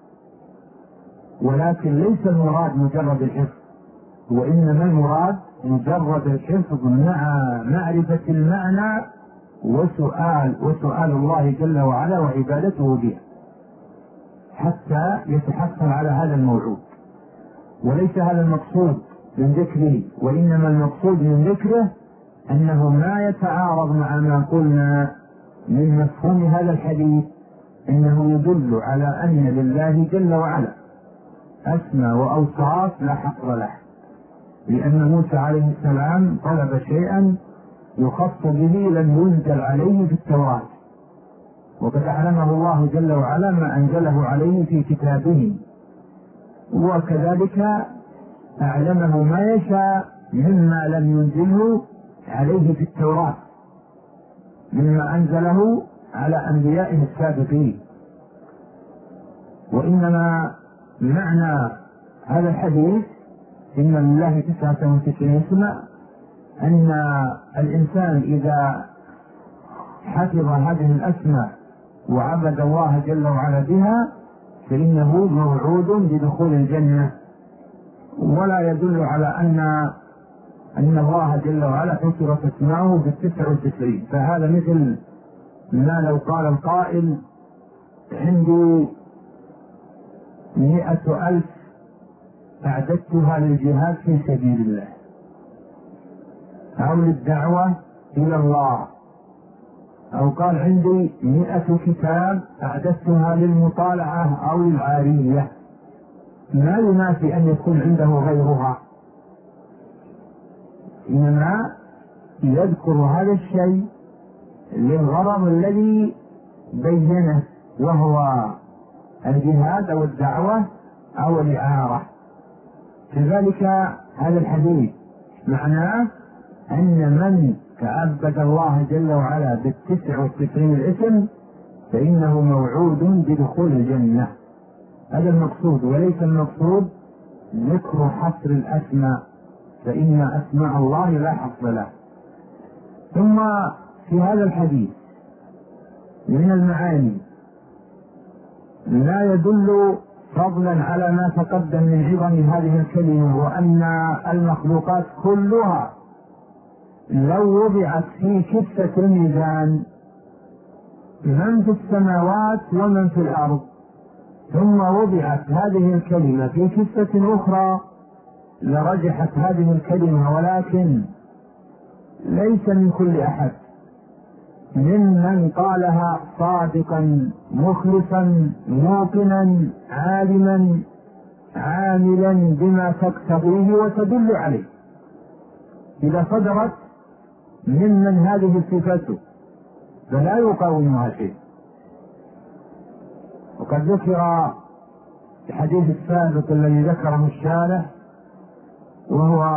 ولكن ليس المراد مجرد الحفظ، وإنما المراد مجرد الحفظ مع معرفة المعنى وسؤال الله جل وعلا وعبادته به حتى يتحصل على هذا الموعود. وليس هذا المقصود من ذكره، وإنما المقصود من ذكره أنه ما يتعارض مع ما قلنا من مفهوم هذا الحديث، أنه يدل على أن لله جل وعلا أسماء وأوصاف لا حصر له، لأن موسى عليه السلام طلب شيئا يخص به لم ينزل عليه في التوراة، وقد أعلمه الله جل وعلا ما أنزله عليه في كتابه، وكذلك أعلمه ما يشاء مما لم ينزله عليه في التوراة مما أنزله على أنبيائه السابقين. وإنما معنى هذا الحديث إن لله 99 اسما أن الإنسان إذا حفظ هذه الأسماء وعبد الله جل وعلا بها فإنه موعود بدخول الجنة، ولا يدل على أن الله جل وعلا حصرت اسماءه ب99. فهذا مثل ما لو قال القائل عندي 100,000 أعددتها للجهاد في سبيل الله أو للدعوة إلى الله، أو قال عندي 100 كتاب أعددتها للمطالعة أو للعارية، ما ينافي أن يكون عنده غيرها، إنما يذكر هذا الشيء للغرض الذي بينه وهو الجهاد أو الدعوة أو الإعارة. كذلك هذا الحديث معناه أن من تعبد الله جل وعلا ب99 الاسم فإنه موعود بدخول الجنة، هذا المقصود، وليس المقصود ذكر حصر الأسماء، فإن أسماء الله لا حصر له. ثم في هذا الحديث من المعاني لا يدل فضلا على ما تقدم من عظم هذه الكلمة، وأن المخلوقات كلها لو وضعت في كفة الميزان، من في السماوات ومن في الأرض، ثم وضعت هذه الكلمة في كفة أخرى، لرجحت هذه الكلمة، ولكن ليس من كل أحد ممن قالها صادقا مخلصا موقنا عالما عاملا بما تقتضيه وتدل عليه. إذا صدرت ممن هذه صفته فلا يقاومها شيء. وقد ذكر في الحديث السابق الذي ذكره الشارح، وهو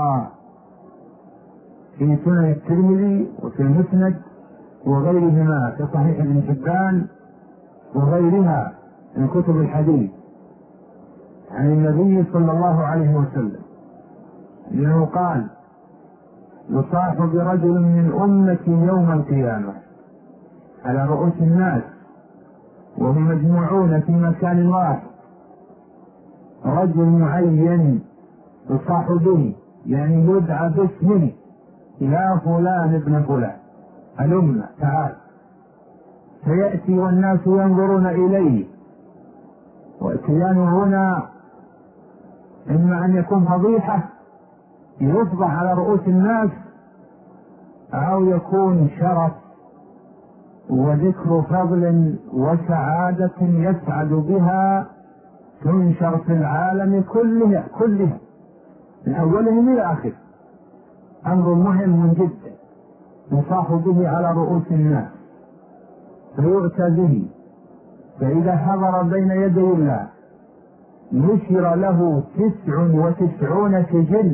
في سنن الترمذي وفي المسند وغيرهما في صحيح ابن حبان وغيرها من كتب الحديث عن النبي صلى الله عليه وسلم انه قال: يصاح برجل من امتي يوم القيامه على رؤوس الناس وهم مجموعون في مكان واحد، رجل معين يصاح به، يعني يدعى باسمه: يا فلان ابن فلان هلم تعال. فيأتي والناس ينظرون إليه، واتيانه هنا إما أن يكون فضيحة يفضح على رؤوس الناس، أو يكون شرف وذكر فضل وسعادة يسعد بها تنشر في العالم كلها من أولهم إلى آخره. أمر مهم جدا يصاح به على رؤوس الناس، فيؤتى به، فإذا حضر بين يدي الله نشر له 99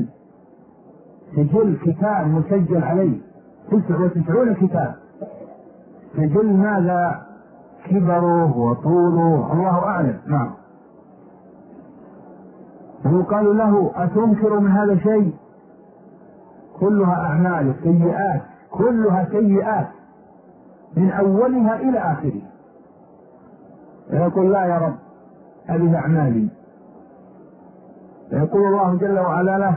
سجل كتاب مسجل عليه، 99 كتاب. سجل ماذا؟ كبره وطوله الله أعلم. نعم. ويقال له: أتنكر من هذا شيء؟ كلها أعمال سيئات، كلها سيئات من أولها إلى آخره. يقول: لا يا رب، هذه أعمالي. يقول الله جل وعلا له: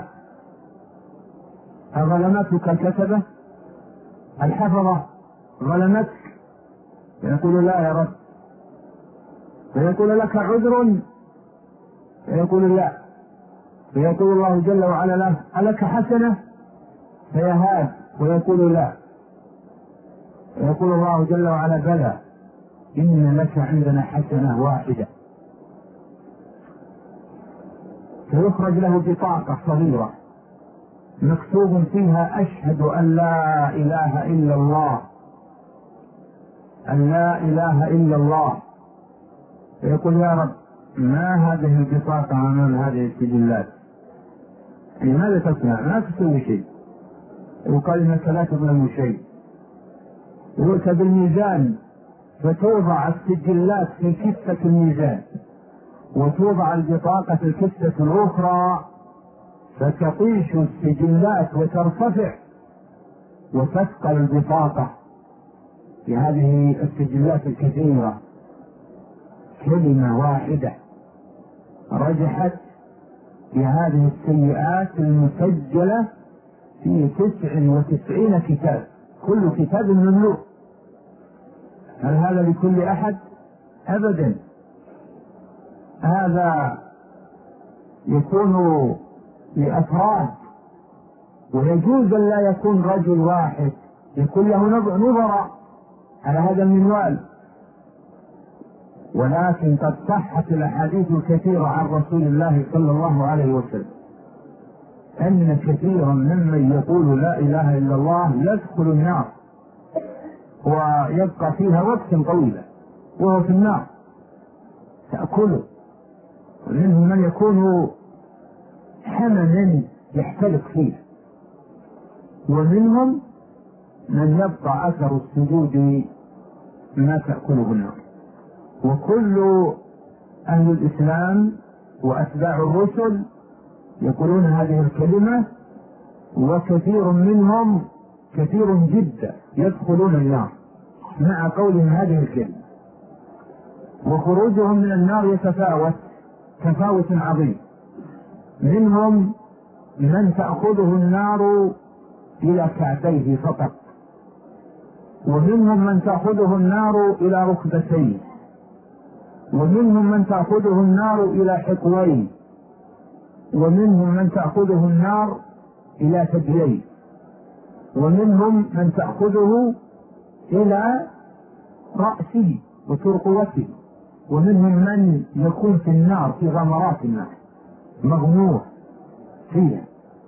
أظلمتك الكتبة الحفظة ظلمتك؟ يقول: لا يا رب. فيقول: لك عذر؟ فيقول: لا. فيقول الله جل وعلا له: ألك حسنة؟ فيهاب ويقول: لا. ويقول الله جل وعلا: بلى، إن لك عندنا حسنة واحدة. فيخرج له بطاقة صغيرة مكتوب فيها: أشهد أن لا إله إلا الله، أن لا إله إلا الله. فيقول: يا رب، ما هذه البطاقة أمام هذه السجلات؟ يعني ماذا تصنع؟ ما تسوي شيء. وقال: إنك لا تظلم شيء. يؤتى بالميزان فتوضع السجلات في كفة الميزان، وتوضع البطاقة في الكفة الأخرى، فتطيش السجلات وترتفع وتثقل البطاقة في هذه السجلات الكثيرة. كلمة واحدة رجحت في هذه السيئات المسجلة في 99 كتاب، كل كتاب مملوء. هل هذا لكل أحد؟ أبدا. هذا يكون لأفراد، ويجوز أن لا يكون رجل واحد، يكون له نظرة على هذا المنوال. ولكن قد صحت الأحاديث الكثيرة عن رسول الله صلى الله عليه وسلم أن كثيرا ممن يقول لا إله إلا الله يدخل النار ويبقى فيها وقتا طويلا وهو في النار تأكله. ومنهم من يكون حمما يحترق فيه، ومنهم من يبقى أثر السجود ما تأكله النار. وكل أهل الإسلام وأتباع الرسل يقولون هذه الكلمة، وكثير منهم كثير جدا يدخلون النار مع قولهم هذه الكلمة، وخروجهم من النار يتفاوت تفاوت عظيم. منهم من تأخذه النار إلى كعبيه فقط، ومنهم من تأخذه النار إلى ركبتيه، ومنهم من تأخذه النار إلى حقويه، ومنهم من تأخذه النار إلى ثدييه، ومنهم من تأخذه إلى رأسه وترقوته، ومنهم من يكون في النار في غمرات النار مغمور فيها.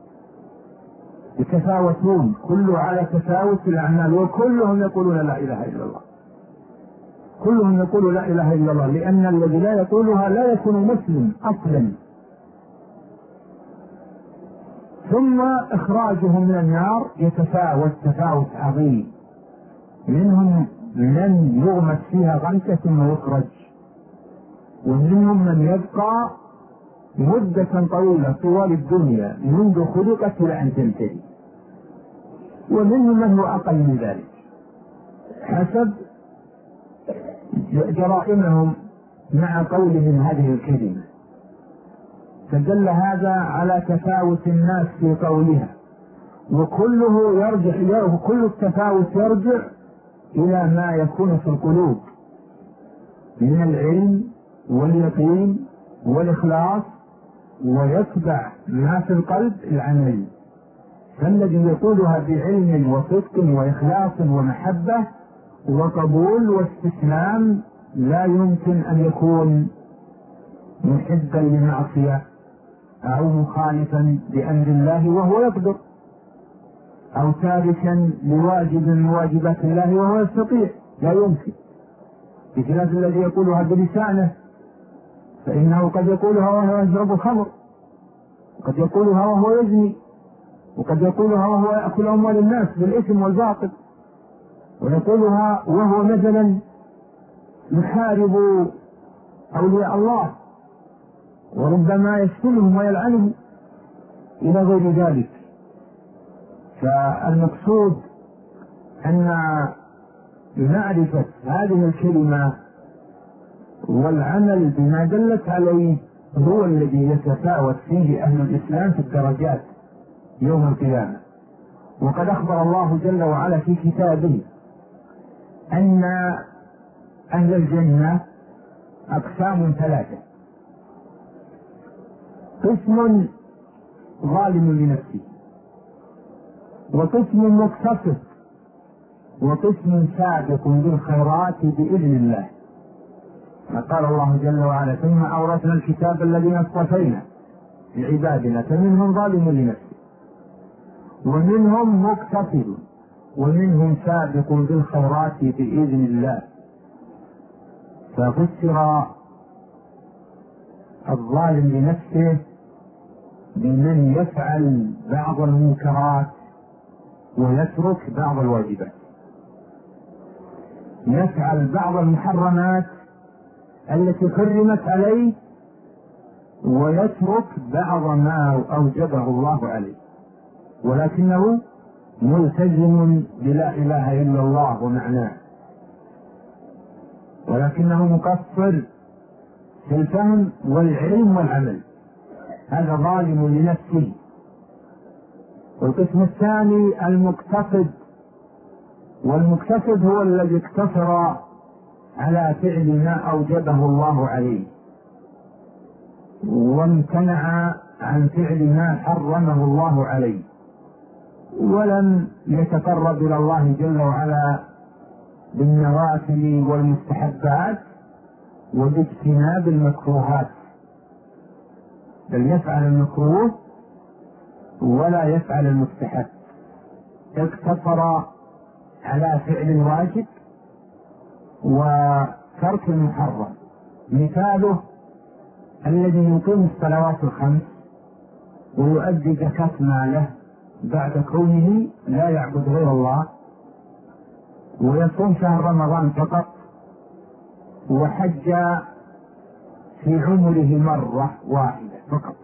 يتفاوتون كله على تفاوت الأعمال، وكلهم يقولون لا إله إلا الله، كلهم يقولون لا إله إلا الله، لأن الذي لا يقولها لا يكون مسلم أصلا. ثم إخراجهم من النار يتفاوت تفاوت عظيم، منهم من يغمس فيها غمسة ثم يخرج، ومنهم من يبقى مدة طويلة طوال الدنيا منذ خلقت إلى أن تنتهي، ومنهم من هو أقل من ذلك حسب جرائمهم مع قولهم هذه الكلمة. فدل هذا على تفاوت الناس في قولها، وكله يرجع، كل التفاوت يرجع إلى ما يكون في القلوب من العلم واليقين والإخلاص، ويتبع ما في القلب العمل. فالذي يقولها بعلم وصدق وإخلاص ومحبة وقبول واستسلام لا يمكن أن يكون محبا لمعصية أو مخالفا بأمر الله وهو يقدر، أو تاركا لواجب من واجبات الله وهو يستطيع، لا يمكن. بخلاف الذي يقولها بلسانه، فإنه قد يقولها وهو يشرب الخمر، وقد يقولها وهو يزني، وقد يقولها وهو يأكل أموال الناس بالإثم والباطل، ويقولها وهو مثلا يحارب أولياء الله وربما يشتمهم ويلعنهم إلى غير ذلك. فالمقصود أن معرفة هذه الكلمة والعمل بما دلت عليه هو الذي يتفاوت فيه أهل الإسلام في الدرجات يوم القيامة. وقد أخبر الله جل وعلا في كتابه أن أهل الجنة أقسام ثلاثة: قسم ظالم لنفسه، وقسم مقتصد، وقسم سابق بالخيرات بإذن الله. قال الله جل وعلا: ثم أورثنا الكتاب الذين اصطفينا لعبادنا فمنهم ظالم لنفسه ومنهم مقتصد ومنهم سابق بالخيرات بإذن الله. ففسر الظالم لنفسه بمن يفعل بعض المنكرات ويترك بعض الواجبات، يفعل بعض المحرمات التي حرمت عليه ويترك بعض ما أوجبه الله عليه، ولكنه ملتزم بلا إله إلا الله ومعناه، ولكنه مقصر في الفهم والعلم والعمل. هذا ظالم لنفسه. والقسم الثاني المقتصد، والمقتصد هو الذي اقتصر على فعل ما أوجبه الله عليه وامتنع عن فعل ما حرمه الله عليه، ولم يتقرب إلى الله جل وعلا بالنوافل والمستحبات وباجتناب المكروهات، بل يفعل المكروه ولا يفعل المستحب. اقتصر على فعل الواجب وترك المحرم. مثاله الذي يقيم الصلوات الخمس ويؤدي زكاة ماله بعد كونه لا يعبد غير الله، ويصوم شهر رمضان فقط، وحج في عمره مرة واحدة فقط.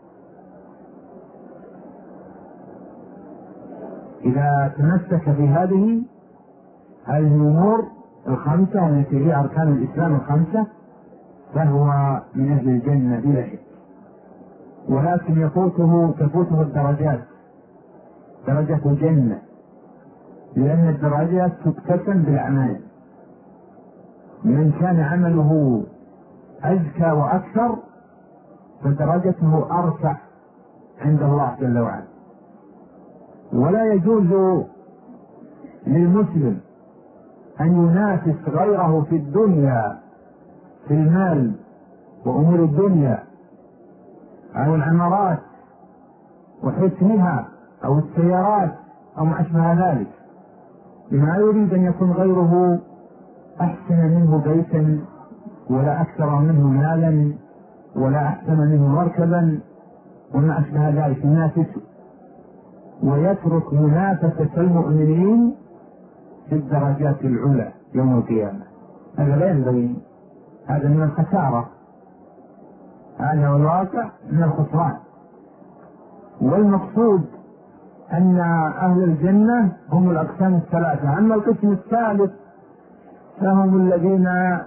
إذا تمسك بهذه الأمور الخمسة التي هي أركان الإسلام الخمسة فهو من أهل الجنة بلا شك، ولكن تفوته الدرجات، درجة الجنة، لأن الدرجات تكتسب بالأعمال. من كان عمله أزكى وأكثر فدرجته أرفع عند الله جل وعلا. ولا يجوز للمسلم أن ينافس غيره في الدنيا في المال وأمور الدنيا أو العمارات وحسنها أو السيارات أو ما أشبه ذلك، بما يريد أن يكون غيره أحسن منه بيتا ولا أكثر منه مالا ولا أحسن منه مركبا وما أشبه ذلك، ينافسه ويترك منافسة المؤمنين في الدرجات العلى يوم القيامة. هذا لا ينبغي، هذا من الخسارة، هذا هو الواقع من الخسران. والمقصود أن أهل الجنة هم الأقسام الثلاثة. أما القسم الثالث فهم الذين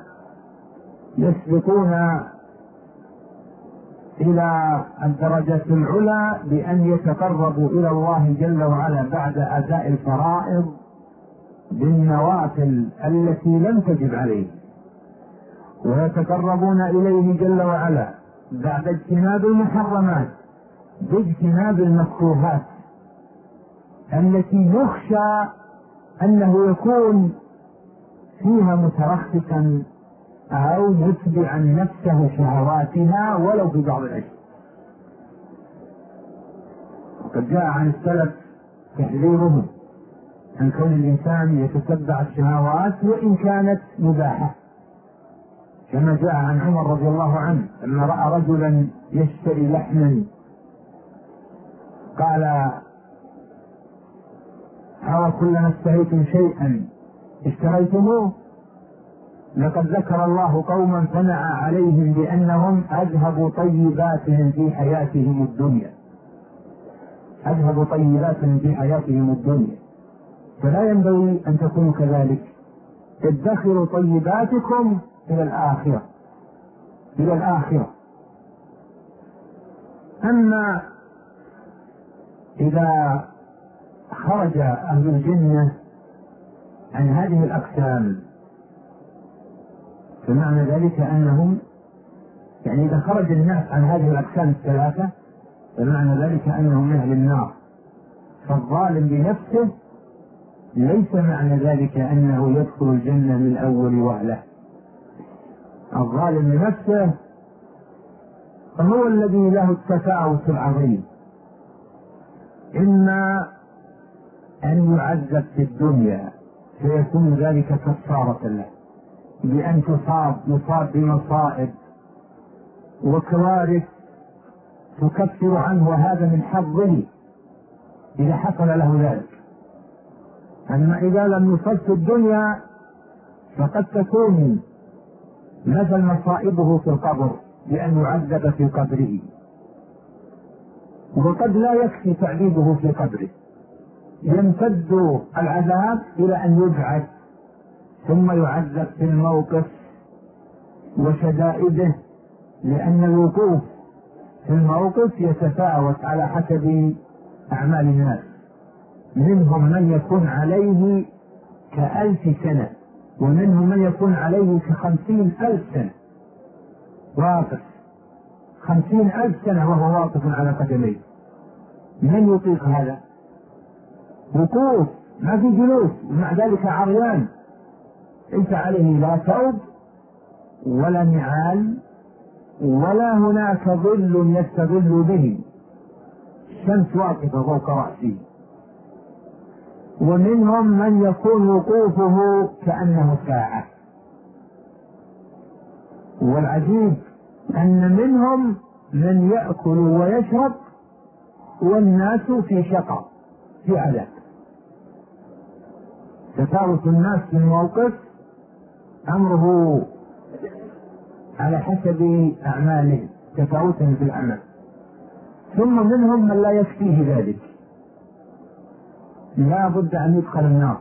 يسبقون إلى الدرجة العلى بأن يتقربوا إلى الله جل وعلا بعد أداء الفرائض بالنوافل التي لم تجب عليه، ويتقربون إليه جل وعلا بعد اجتناب المحرمات باجتناب المكروهات التي يخشى أنه يكون فيها مترخصا أو يتبع نفسه شهواتها ولو ببعض الأشياء. وقد جاء عن السلف تحذيرهم أن كون الإنسان يتتبع الشهوات وإن كانت مباحة، كما جاء عن عمر رضي الله عنه لما رأى رجلا يشتري لحما قال: أو كلما اشتريتم شيئا اشتريتموه؟ لقد ذكر الله قوما فنعى عليهم بأنهم أذهبوا طيباتهم في حياتهم الدنيا، أذهبوا طيباتهم في حياتهم الدنيا، فلا ينبغي أن تكونوا كذلك، ادخروا طيباتكم إلى الآخرة، إلى الآخرة. أما إذا خرج أهل الجنة عن هذه الأقسام فمعنى ذلك أنهم، يعني إذا خرج الناس عن هذه الأقسام الثلاثة فمعنى ذلك أنهم من أهل النار. فالظالم بنفسه ليس معنى ذلك أنه يدخل الجنة من أول وهلة. الظالم بنفسه هو الذي له التفاوت العظيم، إما أن يعذب في الدنيا فيكون ذلك كفارة له بأن يصاب بمصائب وكوارث تكفر عنه، وهذا من حظه إذا حصل له ذلك. أما إذا لم يصب في الدنيا فقد تكون مثل مصائبه في القبر بأن يعذب في قبره، وقد لا يكفي تعذيبه في قبره، يمتد العذاب إلى أن يبعث ثم يعذب في الموقف وشدائده، لأن الوقوف في الموقف يتفاوت على حسب أعمال الناس. منهم من يكون عليه ك1000 سنة، ومنهم من يكون عليه ك50,000 سنة واقف، 50,000 سنة وهو واقف على قدميه. من يطيق هذا؟ وقوف ما في جلوس، ومع ذلك عريان، ليس عليه لا ثوب ولا نعال ولا هناك ظل يستظل به، الشمس واقفة فوق رأسه. ومنهم من يكون وقوفه كأنه ساعة. والعجيب أن منهم من يأكل ويشرب والناس في شقاء، في عذاب. تفاوت الناس في الموقف أمره على حسب أعماله تفاوتا في العمل. ثم منهم من لا يكفيه ذلك، لا بد أن يدخل النار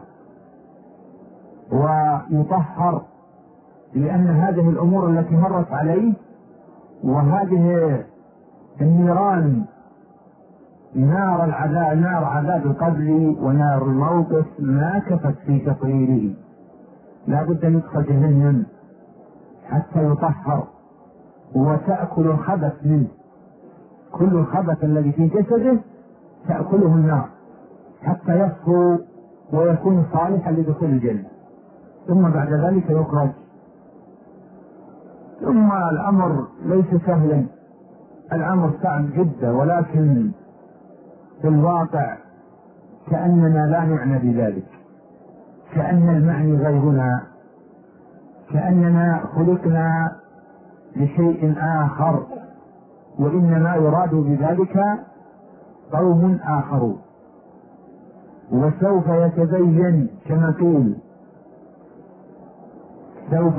ويطهر، لأن هذه الأمور التي مرت عليه وهذه النيران، نار العذاب، نار عذاب القبر ونار الموقف، ما كفت في تطهيره، لا بد أن يدخل جهنم حتى يطهر وتأكل الخبث منه، كل الخبث الذي في جسده تأكله النار حتى يصفو ويكون صالحا لدخول الجنة، ثم بعد ذلك يخرج. ثم الأمر ليس سهلا، الأمر صعب جدا، ولكن في الواقع كأننا لا نعنى بذلك، كأن المعني غيرنا، كأننا خلقنا لشيء آخر، وإنما يراد بذلك قوم آخرون. وسوف يتبين كما قيل، سوف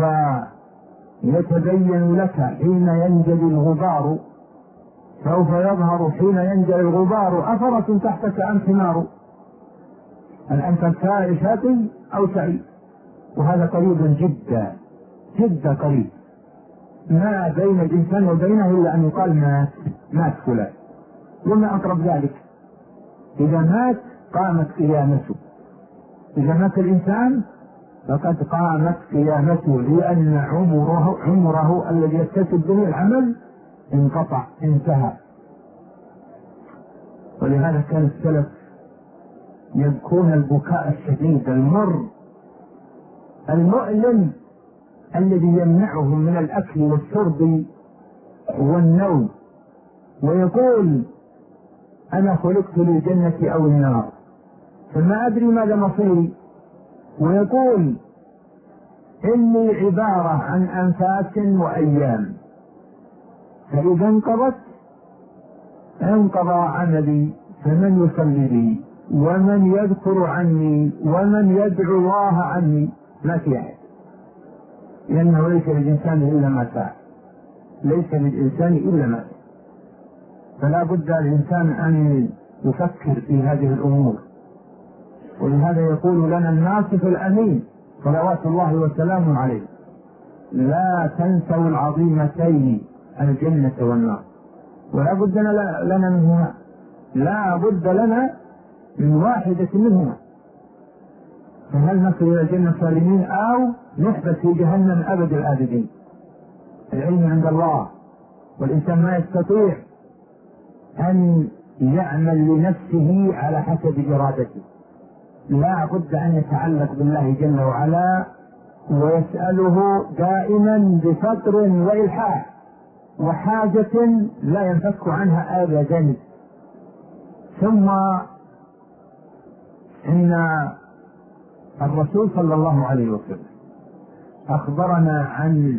يتبين لك حين ينجلي الغبار، سوف يظهر حين ينجلي الغبار أفرس تحتك أم حمار، هل أنت شاقي أو سعيد؟ وهذا قريب جدا جدا قريب، ما بين الإنسان وبينه إلا أن يقال مات فلان، وما أقرب ذلك، إذا مات قامت قيامته، إذا مات الإنسان فقد قامت قيامته، لأن عمره الذي يكتسب به العمل انقطع، انتهى. ولهذا كان السلف يذكرون البكاء الشديد المر المؤلم الذي يمنعهم من الأكل والشرب والنوم، ويقول أنا خلقت للجنة أو النار فما أدري ماذا مصيري، ويقول إني عبارة عن أنفاس وأيام، فإذا انقضت انقضى عملي، فمن يصلي لي ومن يذكر عني ومن يدعو الله عني؟ ما في أحد، لأنه ليس للإنسان إلا ما سعى، ليس للإنسان إلا ما سعى. فلا بد الإنسان أن يفكر في هذه الأمور. ولهذا يقول لنا الناصح الأمين صلوات الله وسلامه عليه: لا تنسوا العظيمتين الجنة والنار. ولا بد لنا منهما، لا بد لنا من واحدة منهما، فهل نصل إلى الجنة سالمين أو نحبس في جهنم أبد الآبدين؟ العلم عند الله، والإنسان ما يستطيع أن يعمل لنفسه على حسب إرادته، لا بد أن يتعلق بالله جل وعلا ويسأله دائما بفقر وإلحاح وحاجة لا ينفك عنها أبدا. ثم إن الرسول صلى الله عليه وسلم أخبرنا عن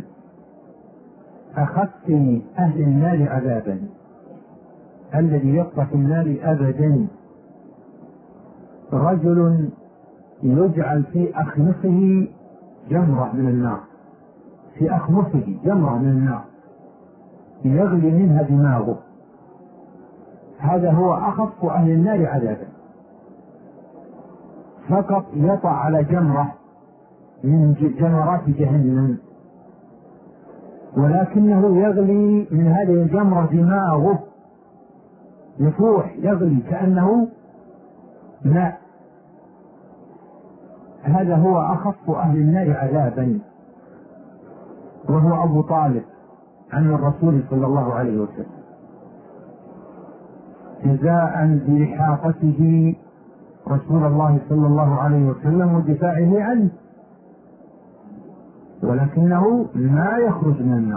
أخف أهل النار عذابا، الذي يبقى في النار أبدا، رجل يجعل في أخمصه جمرة من النار، في أخمصه جمرة من النار يغلي منها دماغه، هذا هو أخف أهل النار عذابا، فقط يطع على جمرة من جمرات جهنم، ولكنه يغلي من هذه الجمرة دماغه، يفوح يغلي كأنه ماء، هذا هو أخف أهل النار عذابا، وهو أبو طالب عن الرسول صلى الله عليه وسلم، جزاء بإحاطته رسول الله صلى الله عليه وسلم ودفاعه عنه، ولكنه ما يخرج من النار،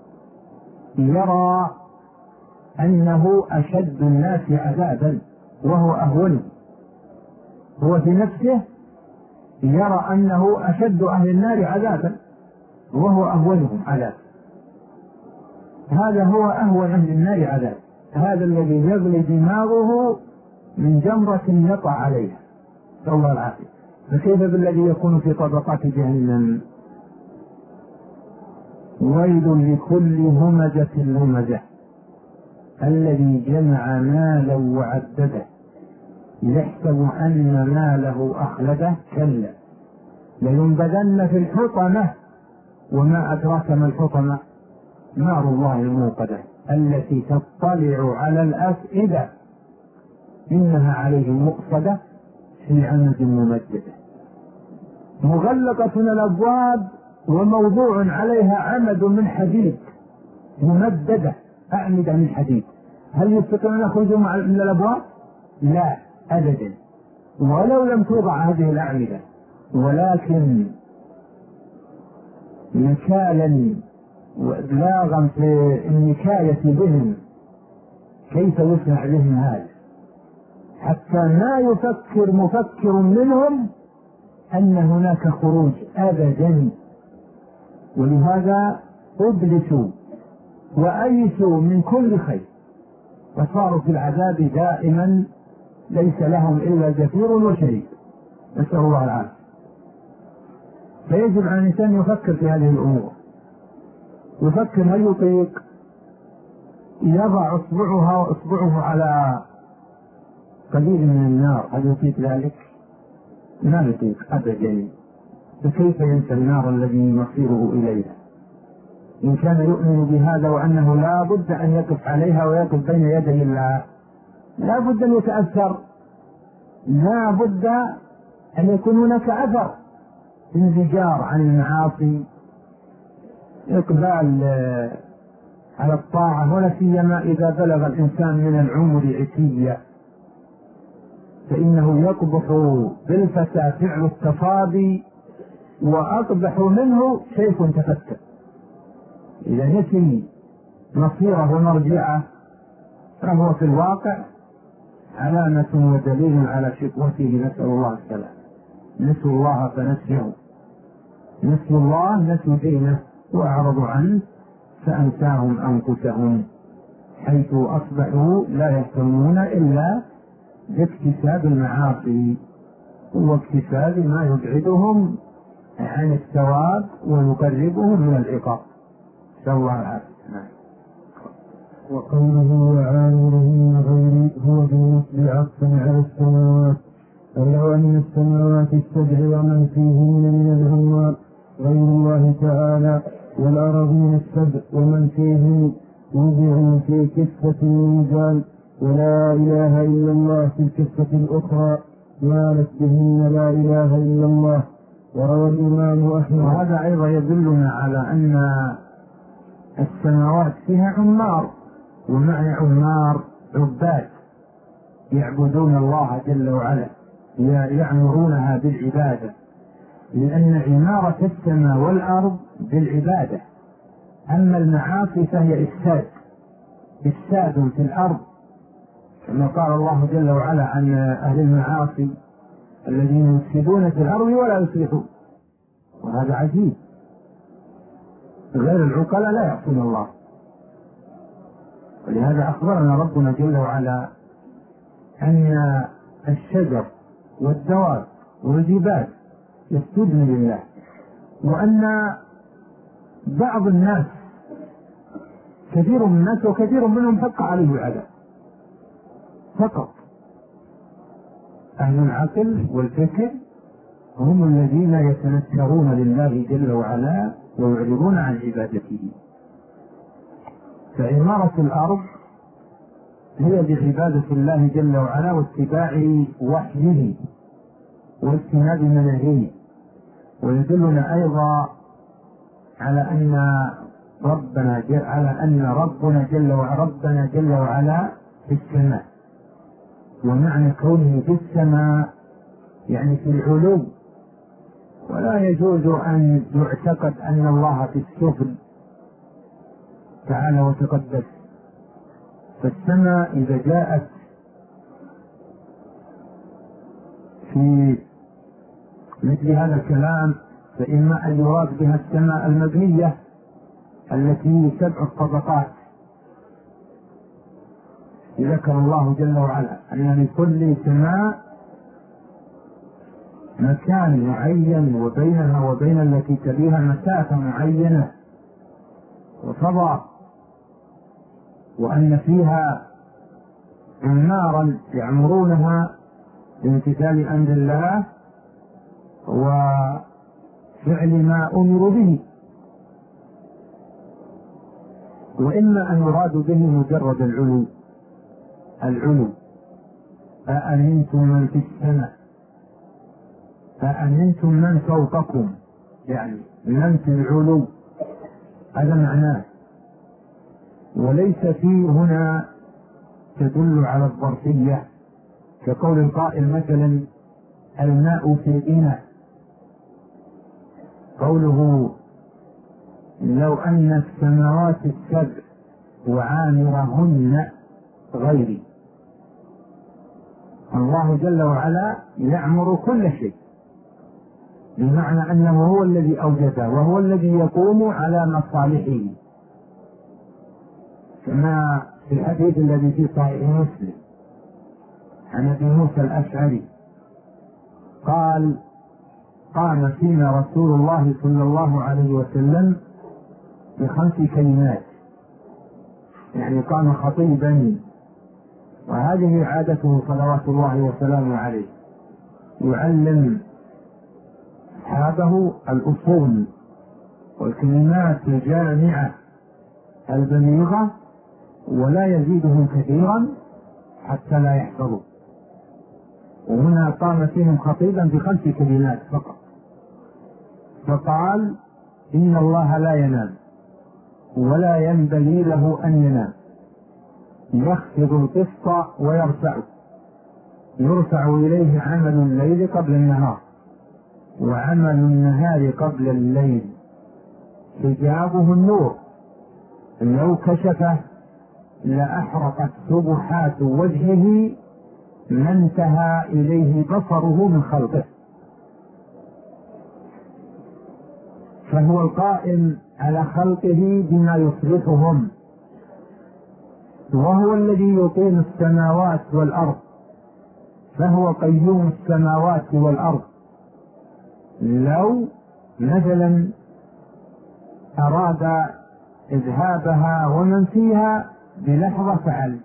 يرى أنه أشد الناس عذابا وهو أهونه، هو في نفسه يرى أنه أشد أهل النار عذابا وهو أهونهم عذابا، هذا هو أهون أهل النار عذاب، هذا الذي يغلي دماغه من جمرة يقع عليها، نسأل الله العافية. فكيف بالذي يكون في طبقات جهنم؟ ويل لكل همزة لمزة الذي جمع مالا وعدده يحسب أن ماله أخلده كلا لينبذن في الحطمة وما أدراك ما الحطمة نار الله الموقدة التي تطلع على الأفئدة إنها عليهم مؤصدة في عمد ممددة مغلقة الأبواب وموضوع عليها عمد من حديد ممددة أعمدة من حديد. هل يستطيعون أن يخرجوا من الأبواب؟ لا أبدا ولو لم توضع هذه الأعمدة، ولكن نكالا وإبلاغا في النكاية بهم كيف يصنع بهم هذا حتى ما يفكر مفكر منهم أن هناك خروج أبدا. ولهذا أبلسوا وأيسوا من كل خير وصاروا في العذاب دائما ليس لهم إلا زفير وشهيد، نسأل الله العافية. فيجب على الإنسان يفكر في هذه الأمور، يفكر هل يطيق يضع إصبعه على قليل من النار، هل يطيق ذلك؟ لا يطيق أبدا. فكيف ينسى النار الذي مصيره إليها؟ إن كان يؤمن بهذا وأنه لا بد أن يقف عليها ويقف بين يدي الله، لا بد أن يتأثر، لا بد أن يكون هناك أثر انزجار عن المعاصي، إقبال على الطاعة، ولا سيما إذا بلغ الإنسان من العمر عتية فإنه يقبح بالفتى فعل التصادي وأقبح منه سيف تفتت. إذا نسي مصيره ومرجعه فهو في الواقع علامة ودليل على شقوته، نسأل الله السلام. نسوا الله فنسيه، نسوا الله نسوا دينه وأعرضوا عنه فأنساهم أنفسهم، حيث أصبحوا لا يهتمون إلا باكتساب المعاصي واكتساب ما يبعدهم عن الثواب ويقربهم من العقاب. نسأل الله العافية. وقوله وعامله غيري هو بالنسبة عطفا على السماوات، ولو أن السماوات السبع ومن فيهن من العمار غير الله تعالى والأراضين السبع ومن فيهن وضعوا في كفة الميزان ولا إله إلا الله في الكفة الأخرى مالت بهن لا إله إلا الله. وروى الإمام أحمد. وهذا أيضا يدلنا على أن السماوات فيها عمار، ومعنى عمار عباد يعبدون الله جل وعلا، يعمرونها بالعبادة، لأن عمارة السماء والأرض بالعبادة. أما المعاصي فهي إفساد في الأرض، كما قال الله جل وعلا عن أهل المعاصي الذين يفسدون في الأرض ولا يصلحون. وهذا عجيب، غير العقلاء لا يعصون الله. ولهذا أخبرنا ربنا جل وعلا أن الشجر والدواب والجبال يسجدن لله، وأن بعض الناس كثير من الناس وكثير منهم حق عليه العذاب فقط. أهل العقل والفكر هم الذين يتنكرون لله جل وعلا ويعرضون عن عبادته. فعمارة الأرض هي بعبادة الله جل وعلا واتباع وحيه واجتناب منهيه. ويدلنا أيضا على أن ربنا جل وعلا في السماء، ومعنى كونه في السماء يعني في العلو، ولا يجوز أن يعتقد أن الله في السفل تعالى وتقدس. فالسماء إذا جاءت في مثل هذا الكلام فإما أن يراد بها السماء المبنية التي 7 طبقات. ذكر الله جل وعلا أن لكل سماء مكان معين وبينها وبين التي تليها مسافة معينة، وفضاء، وأن فيها نارا يعمرونها بامتثال أمر الله وفعل ما أمروا به. وإما أن يراد به مجرد العلو أأمنتم من في السماء، أأمنتم من فوقكم، يعني من في العلو، هذا معناه. وليس فيه هنا تدل على الظرفية، كقول القائل مثلا الماء في الإناء، قوله لو أن السماوات السبع وعامرهن غيري. الله جل وعلا يعمر كل شيء، بمعنى أنه هو الذي أوجده وهو الذي يقوم على مصالحه، كما في الحديث الذي في صحيح مسلم عن أبي موسى الأشعري قال قام فينا رسول الله صلى الله عليه وسلم ب5 كلمات، يعني قام خطيبا، وهذه عادته صلوات الله وسلامه عليه، يعلم أصحابه الأصول والكلمات الجامعة البليغة، ولا يزيدهم كثيرا حتى لا يحفظوا. وهنا قام فيهم خطيبا ب5 كلمات فقط، فقال إن الله لا ينام ولا ينبغي له أن ينام، يخفض القسط ويرفعه، يرفع إليه عمل الليل قبل النهار وعمل النهار قبل الليل، حجابه النور، لو كشفه لأحرقت سبحات وجهه ما انتهى إليه بصره من خلقه. فهو القائم على خلقه بما يصلحهم، وهو الذي يقيم السماوات والأرض، فهو قيوم السماوات والأرض. لو مثلا أراد إذهابها ومن فيها بلحظة فعل،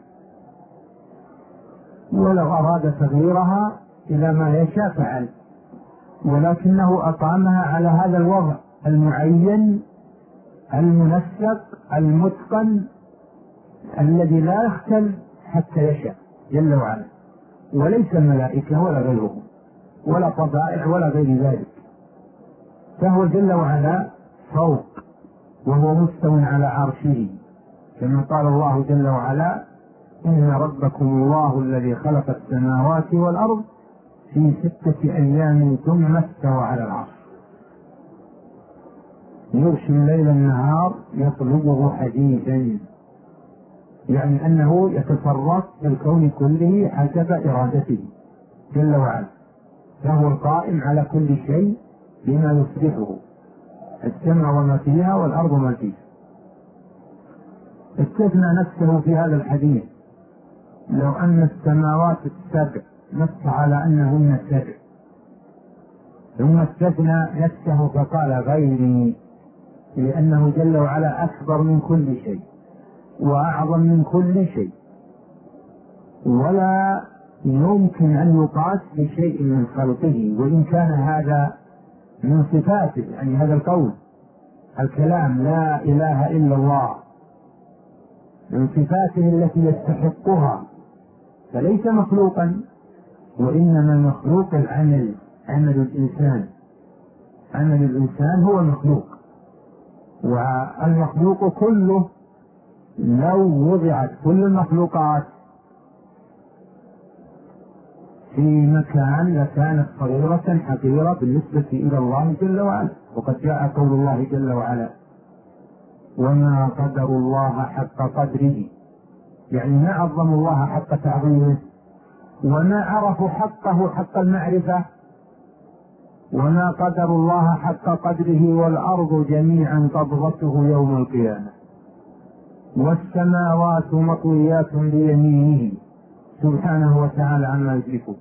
ولو أراد تغييرها إلى ما يشاء فعل، ولكنه أقامها على هذا الوضع المعين المنسق المتقن الذي لا يختل حتى يشاء جل وعلا، وليس الملائكة ولا غيرهم ولا طبائع ولا غير ذلك، فهو جل وعلا فوق وهو مستو على عرشه، كما قال الله جل وعلا إن ربكم الله الذي خلق السماوات والأرض في 6 أيام ثم استوى على العرش يغشي الليل النهار يطلبه حديثا، يعني أنه يتصرف في الكون كله حسب إرادته جل وعلا، فهو القائم على كل شيء بما يصلحه، السماء وما فيها والأرض وما فيها. استثنى نفسه في هذا الحديث لو أن السماوات السبع نص على أنهن 7، ثم استثنى نفسه فقال غيري، لأنه جل وعلا أكبر من كل شيء وأعظم من كل شيء، ولا يمكن أن يقاس بشيء من خلقه، وإن كان هذا من صفاته، يعني هذا القول الكلام لا إله إلا الله من صفاته التي يستحقها، فليس مخلوقا، وإنما مخلوق العمل، عمل الإنسان، عمل الإنسان هو المخلوق، والمخلوق كله لو وضعت كل المخلوقات في مكان لكانت صغيرة حقيرة بالنسبة إلى الله جل وعلا، وقد جاء قول الله جل وعلا وما قدر الله حق قدره، يعني ما عظموا الله حق تعظيمه، وما عرفوا حقه حق المعرفة، وما قدر الله حق قدره والأرض جميعا قبضته يوم القيامة والسماوات مطويات بيمينه سبحانه وتعالى عما يشركون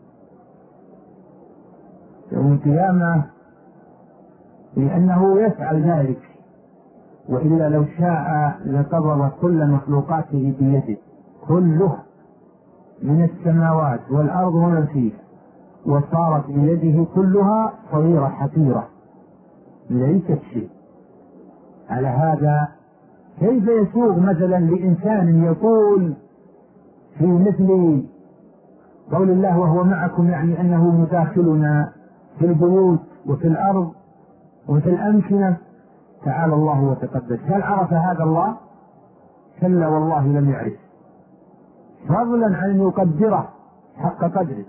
يوم القيامة، لأنه يفعل ذلك وإلا لو شاء لقبض كل مخلوقاته بيده كلها من السماوات والأرض ومن فيها، وصارت بيده كلها صغيرة حقيرة ليست شيء. على هذا كيف يسوغ مثلا لإنسان يقول في مثل قول الله وهو معكم، يعني أنه مداخلنا في البيوت وفي الأرض وفي الأمكنة؟ تعالى الله وتقدس. هل عرف هذا الله؟ كلا والله لم يعرف، فضلا عن أن يقدره حق قدره.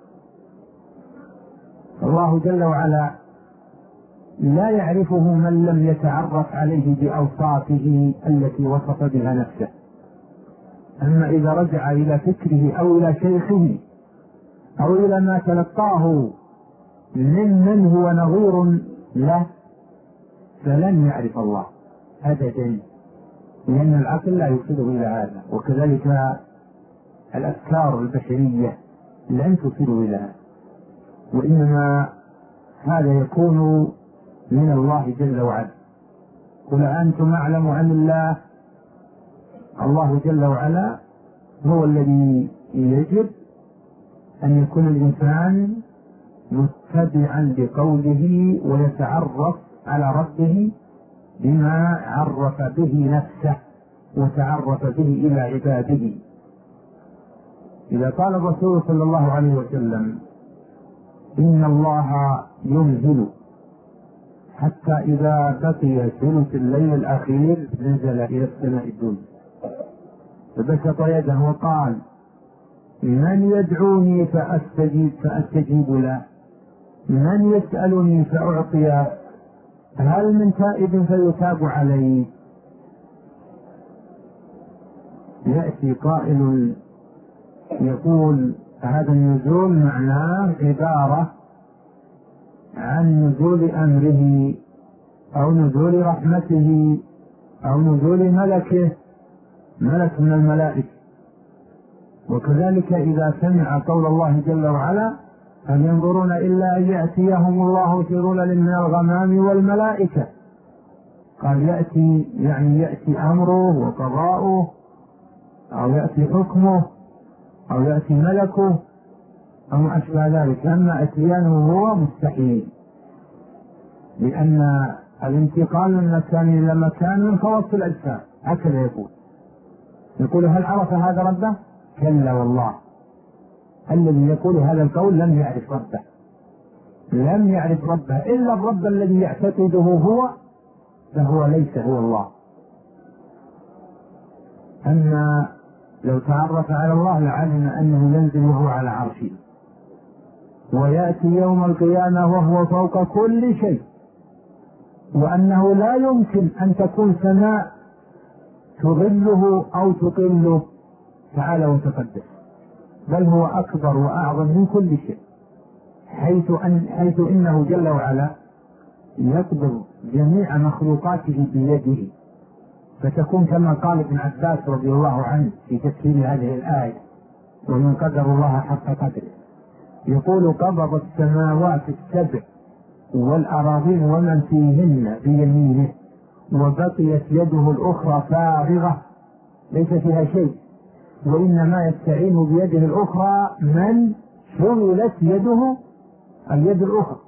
الله جل وعلا لا يعرفه من لم يتعرف عليه بأوصافه التي وصف بها نفسه. أما إذا رجع إلى فكره أو إلى شيخه أو إلى ما تلقاه من هو نظير له فلن يعرف الله أبدا، لأن العقل لا يوصله إلى هذا، وكذلك الأفكار البشرية لن تصل إلى هذا، وإنما هذا يكون من الله جل وعلا. قل أنتم أعلم عن الله؟ الله جل وعلا هو الذي يجب أن يكون الإنسان متبعا بقوله ويتعرف على ربه بما عرف به نفسه وتعرف به إلى عباده. إذا قال الرسول صلى الله عليه وسلم إن الله ينزل حتى إذا بقي ثلث الليل الأخير نزل إلى السماء الدنيا فبسط يده وقال من يدعوني فأستجيب له، من يسألني فأعطيه، هل من تائب فيتاب عليه. يأتي قائل يقول هذا النزول معناه عبارة عن نزول أمره أو نزول رحمته أو نزول ملك من الملائكة. وكذلك إذا سمع قول الله جل وعلا هل ينظرون إلا أن يأتيهم الله في ظلل من الغمام والملائكة، قال يأتي يعني يأتي أمره وقضاؤه أو يأتي حكمه أو يأتي ملكه أو ما أشبه ذلك. أما أتيانه هو مستحيل، لأن الانتقال من مكان إلى مكان من خواص الأجسام. هكذا يقول هل عرف هذا ربه؟ كلا والله. الذي يقول هذا القول لم يعرف ربه، لم يعرف ربه إلا الرب الذي يعتقده هو، فهو ليس هو الله. أما لو تعرف على الله لعلم أنه ينزل وهو على عرشه ويأتي يوم القيامة وهو فوق كل شيء، وأنه لا يمكن أن تكون سماء تظله أو تقله تعالى وتقدس، بل هو أكبر وأعظم من كل شيء، حيث إنه جل وعلا يقبض جميع مخلوقاته بيده، فتكون كما قال ابن عباس رضي الله عنه في تفسير هذه الآية ومن قدر الله حق قدره، يقول قبض السماوات السبع والأراضين ومن فيهن بيمينه وبقيت يده الأخرى فارغة ليس فيها شيء، وإنما يستعين بيده الأخرى من شغلت يده اليد الأخرى.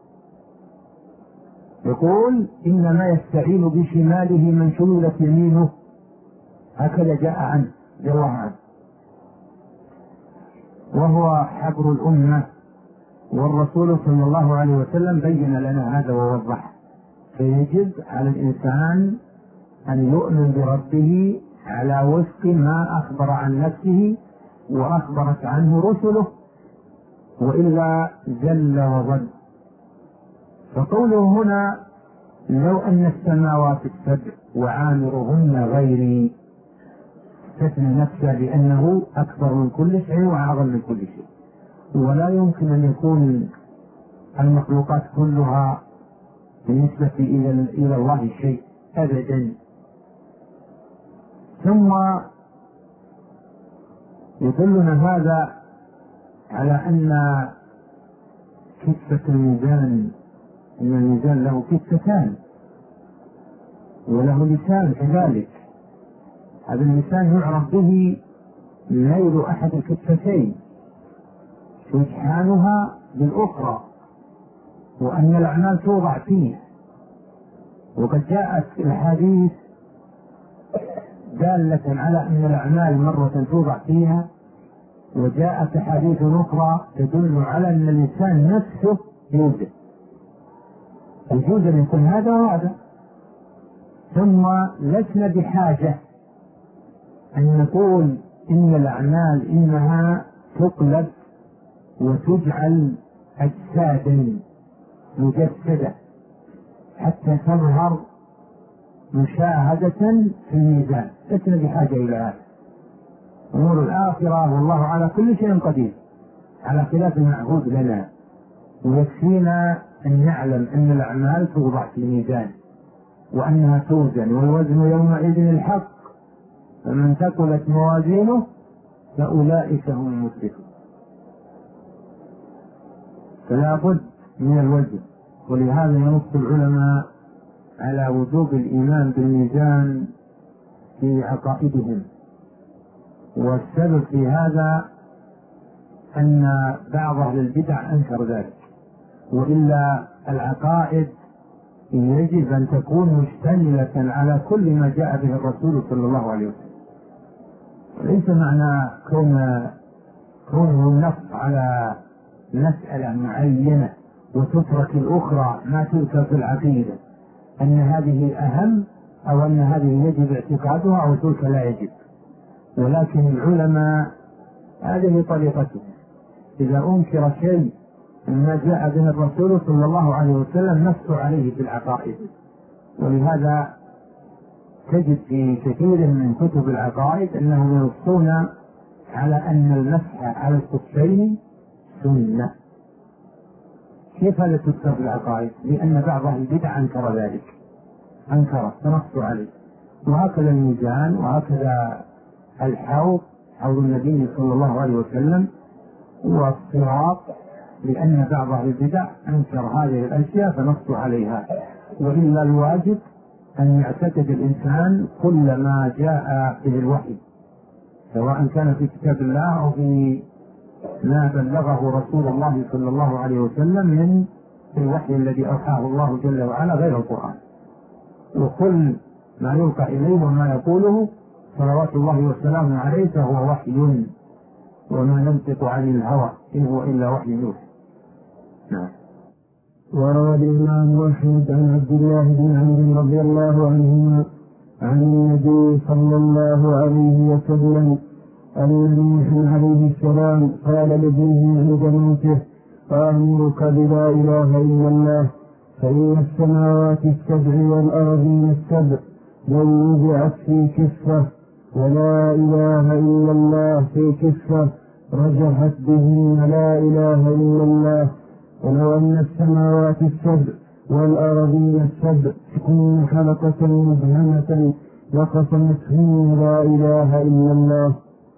يقول إنما يستعين بشماله من شغلت يمينه، هكذا جاء عنه رضي الله عنه، وهو حبر الأمة، والرسول صلى الله عليه وسلم بين لنا هذا ووضح. فيجب على الإنسان أن يؤمن بربه على وفق ما أخبر عن نفسه وأخبرت عنه رسله، وإلا زل وضل. فقوله هنا لو أن السماوات السبع وعامرهن غيري، استثنى نفسه لأنه أكبر من كل شيء وأعظم من كل شيء، ولا يمكن أن يكون المخلوقات كلها بالنسبة إلى الله شيء أبدا. ثم يدلنا هذا على أن كفة الميزان، أن الميزان له كفتان، وله لسان كذلك. هذا اللسان يعرف به ميل أحد الكفتين رجحانها بالأخرى، وأن الأعمال توضع فيه. وقد جاءت الحديث دالة على أن الأعمال مرة توضع فيها، وجاءت حديث أخرى تدل على أن اللسان نفسه يوجد من كل هذا وهذا. ثم لسنا بحاجة أن نقول إن الأعمال إنها تقلب وتجعل أجسادا مجسدة حتى تظهر مشاهدة في الميزان، لسنا بحاجة إلى هذا. أمور الآخرة والله على كل شيء قدير على خلاف المعهود لنا، ويكفينا أن نعلم أن الأعمال توضع في الميزان وأنها توزن، والوزن يومئذ الحق، فمن ثقلت موازينه فأولئك هم المفلحون. فلا بد من الوزن، ولهذا ينص العلماء على وجوب الإيمان بالميزان في عقائدهم. والسبب في هذا أن بعض أهل البدع أنكر ذلك، وإلا العقائد يجب أن تكون مشتملة على كل ما جاء به الرسول صلى الله عليه وسلم. ليس معنى كونه النص على مسألة معينة وتترك الأخرى ما تذكر في العقيدة أن هذه أهم أو أن هذه يجب اعتقادها أو تلك لا يجب. ولكن العلماء هذه طريقتهم، إذا أنكر شيء مما جاء به الرسول صلى الله عليه وسلم نصوا عليه في العقائد. ولهذا تجد في كثير من كتب العقائد أنهم ينصون على أن المسح على الخفين سنة. كيف هذا تذكر في العقائد؟ لأن بعض البدع أنكر ذلك، فنصوا عليه. وهكذا الميزان، وهكذا الحوض، حوض النبي صلى الله عليه وسلم، والصراط، لأن بعض البدع أنكر هذه الأشياء فنصوا عليها. وإلا الواجب أن يعتقد الإنسان كل ما جاء به الوحي، سواء كان في كتاب الله أو في ما بلغه رسول الله صلى الله عليه وسلم من الوحي الذي أوحاه الله جل وعلا غير القرآن. وكل ما يلقى إليه وما يقوله صلوات الله وسلامه عليه فهو وحي، وما ينطق عن الهوى إن هو إلا وحي يوحى. نعم. وروى الإمام أحمد عن عبد الله بن عمرو رضي الله عنهما عن النبي صلى الله عليه وسلم أن نوح عليه السلام قال لابنه عند موته: آمرك بلا إله إلا الله، فإن السماوات السبع والأرضين السبع لو وضعت في كفة ولا إله إلا الله في كفة رجحت بهن لا إله إلا الله، ولو أن السماوات السبع والأرضين السبع كن حلقة مبهمة لقسمتهن لا إله إلا الله.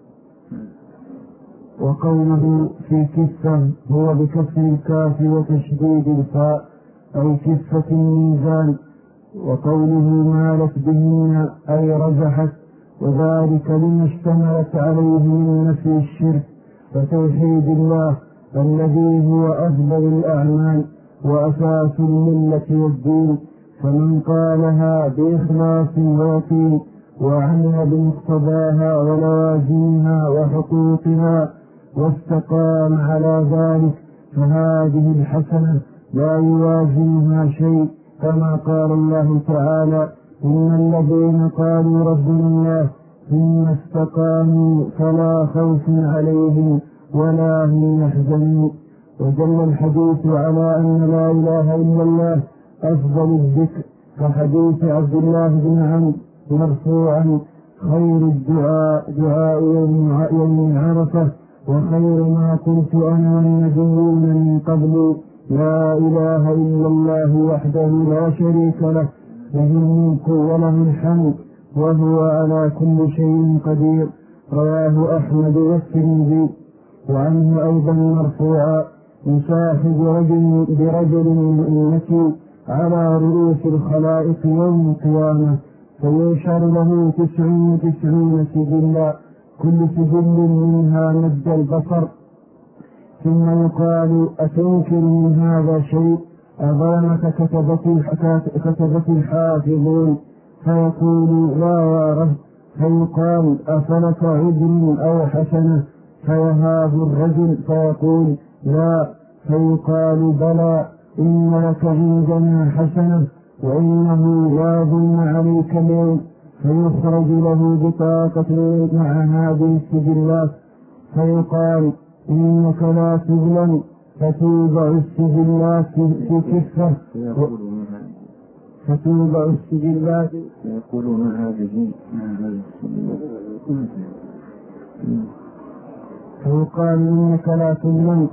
وقوله في كفة هو بكسر الكاف وتشديد الفاء أي كفة الميزان. وقوله مالت بهن أي رجحت، وذلك لما اشتملت عليه من نفي الشرك وتوحيد الله الذي هو أفضل الأعمال وأساس الملة والدين. فمن قالها بإخلاص ويقين وعمل بمقتضاها ولوازمها وحقوقها واستقام على ذلك فهذه الحسنة لا يوازنها شيء، كما قال الله تعالى: إن الذين قالوا ربنا الله ثم استقاموا فلا خوف عليهم ولا هم يحزنون. ودل الحديث على أن لا إله إلا الله أفضل الذكر، كحديث عبد الله بن عمرو مرفوعا: خير الدعاء دعاء يوم عرفة، وخير ما كنت أنا والنبيون من قبل لا إله إلا الله وحده لا شريك له، له الملك وله الحمد وهو على كل شيء قدير. رواه أحمد والترمذي. وعنه أيضا مرفوعا: يصاحب برجل من أمتي على رؤوس الخلائق يوم القيامة، فينشر له 99 سجلا، كل سجل منها مد البصر، ثم يقال: أتنكر من هذا شيء؟ أظلمك كتبت الحافظون؟ فيقول: لا يا رب. فيقال: أفلك عذر أو حسنة؟ فيهاب الرجل فيقول: لا. فيقال: بلى، إن لك عندنا حسنة، وإنه لا ظلم عليك اليوم. فيخرج له بطاقة مع هذه السجلات، فيقال: إنك لا تظلم. فتوضع السجلات في كفة، فتوضع السجلات، يقولون هذه فيقال: إنك لا تظلم.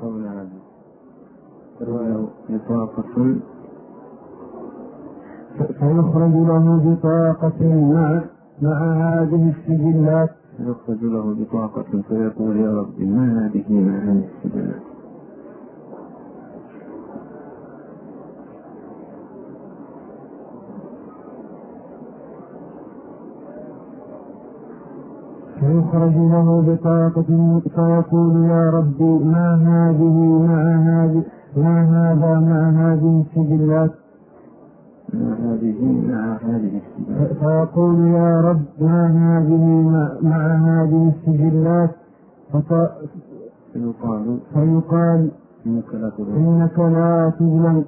فيخرج له بطاقة مع هذه السجلات، يخرج له بطاقة فيقول: يا رب ما هذه مع هذه السجلات؟ فيخرج له بطاقة فيقول: يا ربي ما هذه ما هذا مع هذه السجلات؟ فيقول: يا رب ما هذه مع هذه السجلات؟ فيقال: إنك لا تظلم.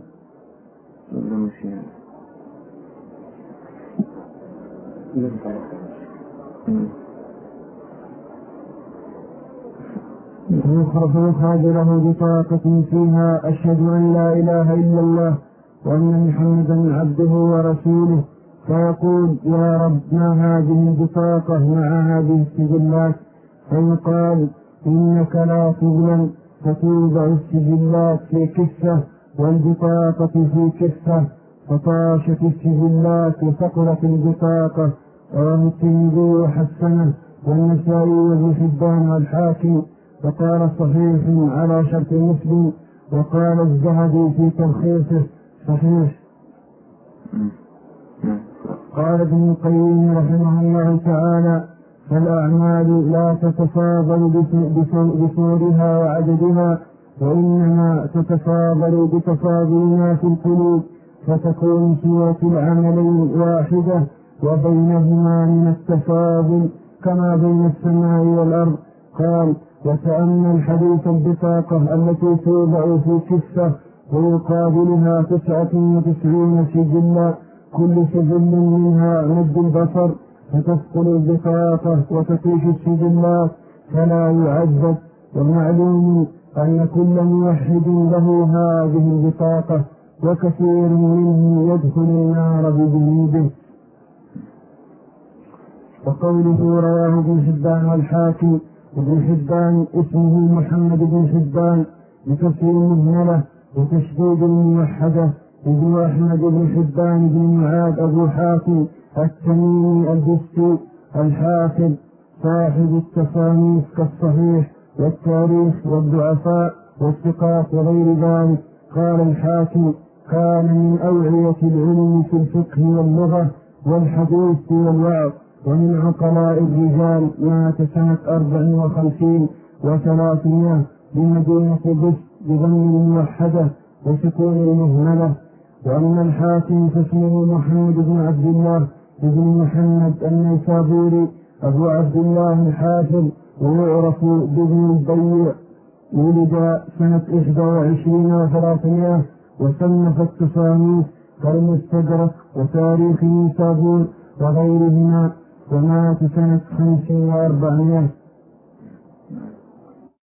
فيخرج له بطاقة فيها: أشهد أن لا إله إلا الله وأن محمدا عبده ورسوله. فيقول: يا رب ما هذه البطاقة مع هذه السجلات؟ فيقال: إنك لا تظلم. فتوضع السجلات في كفة والبطاقة في كفة، فطاشت السجلات وثقلت البطاقة. رواه الترمذي وحسنه والنسائي وابن حبان والحاكم، وقال صحيح على شرط مسلم، وقال الذهبي في تلخيصه صحيح. قال ابن القيم رحمه الله تعالى: فالأعمال لا تتفاضل بصورها وعددها، وإنما تتفاضل بتفاضلنا في القلوب، فتكون صورة العملين واحدة، وبينهما من التفاضل كما بين السماء والأرض. قال: وتأمل حديث البطاقة التي توضع في كفة ويقابلها 99 سجلا، كل سجل منها مد البصر، فتثقل البطاقة وتطيش السجلات فلا يعذب. ومعلوم أن كل موحد له هذه البطاقة، وكثير منه يدخل النار بذنوبه. وقوله رواه ابن حبان والحاكم، ابن حبان اسمه محمد بن حبان بكسر المهملة وتشديد الموحدة، ابن أحمد بن حبان بن معاذ أبو حاتم التميمي البستي الحافظ صاحب التصانيف كالصحيح والتاريخ والضعفاء والثقات وغير ذلك. قال الحاكم: كان من أوعية العلم في الفقه واللغة والحديث والوعظ، ومن عقلاء الرجال. مات سنة 54 و300 بمدينة بست بضم الموحدة وسكون المهملة. وأما الحاكم فاسمه محمد بن عبد الله بن محمد النيسابوري أبو عبد الله الحافظ، ويعرف بابن البيع. ولد سنة 21 و300 وصنف التصانيف كالمستدرك وتاريخ نيسابور وغيرهما، ومات سنة 50 و400.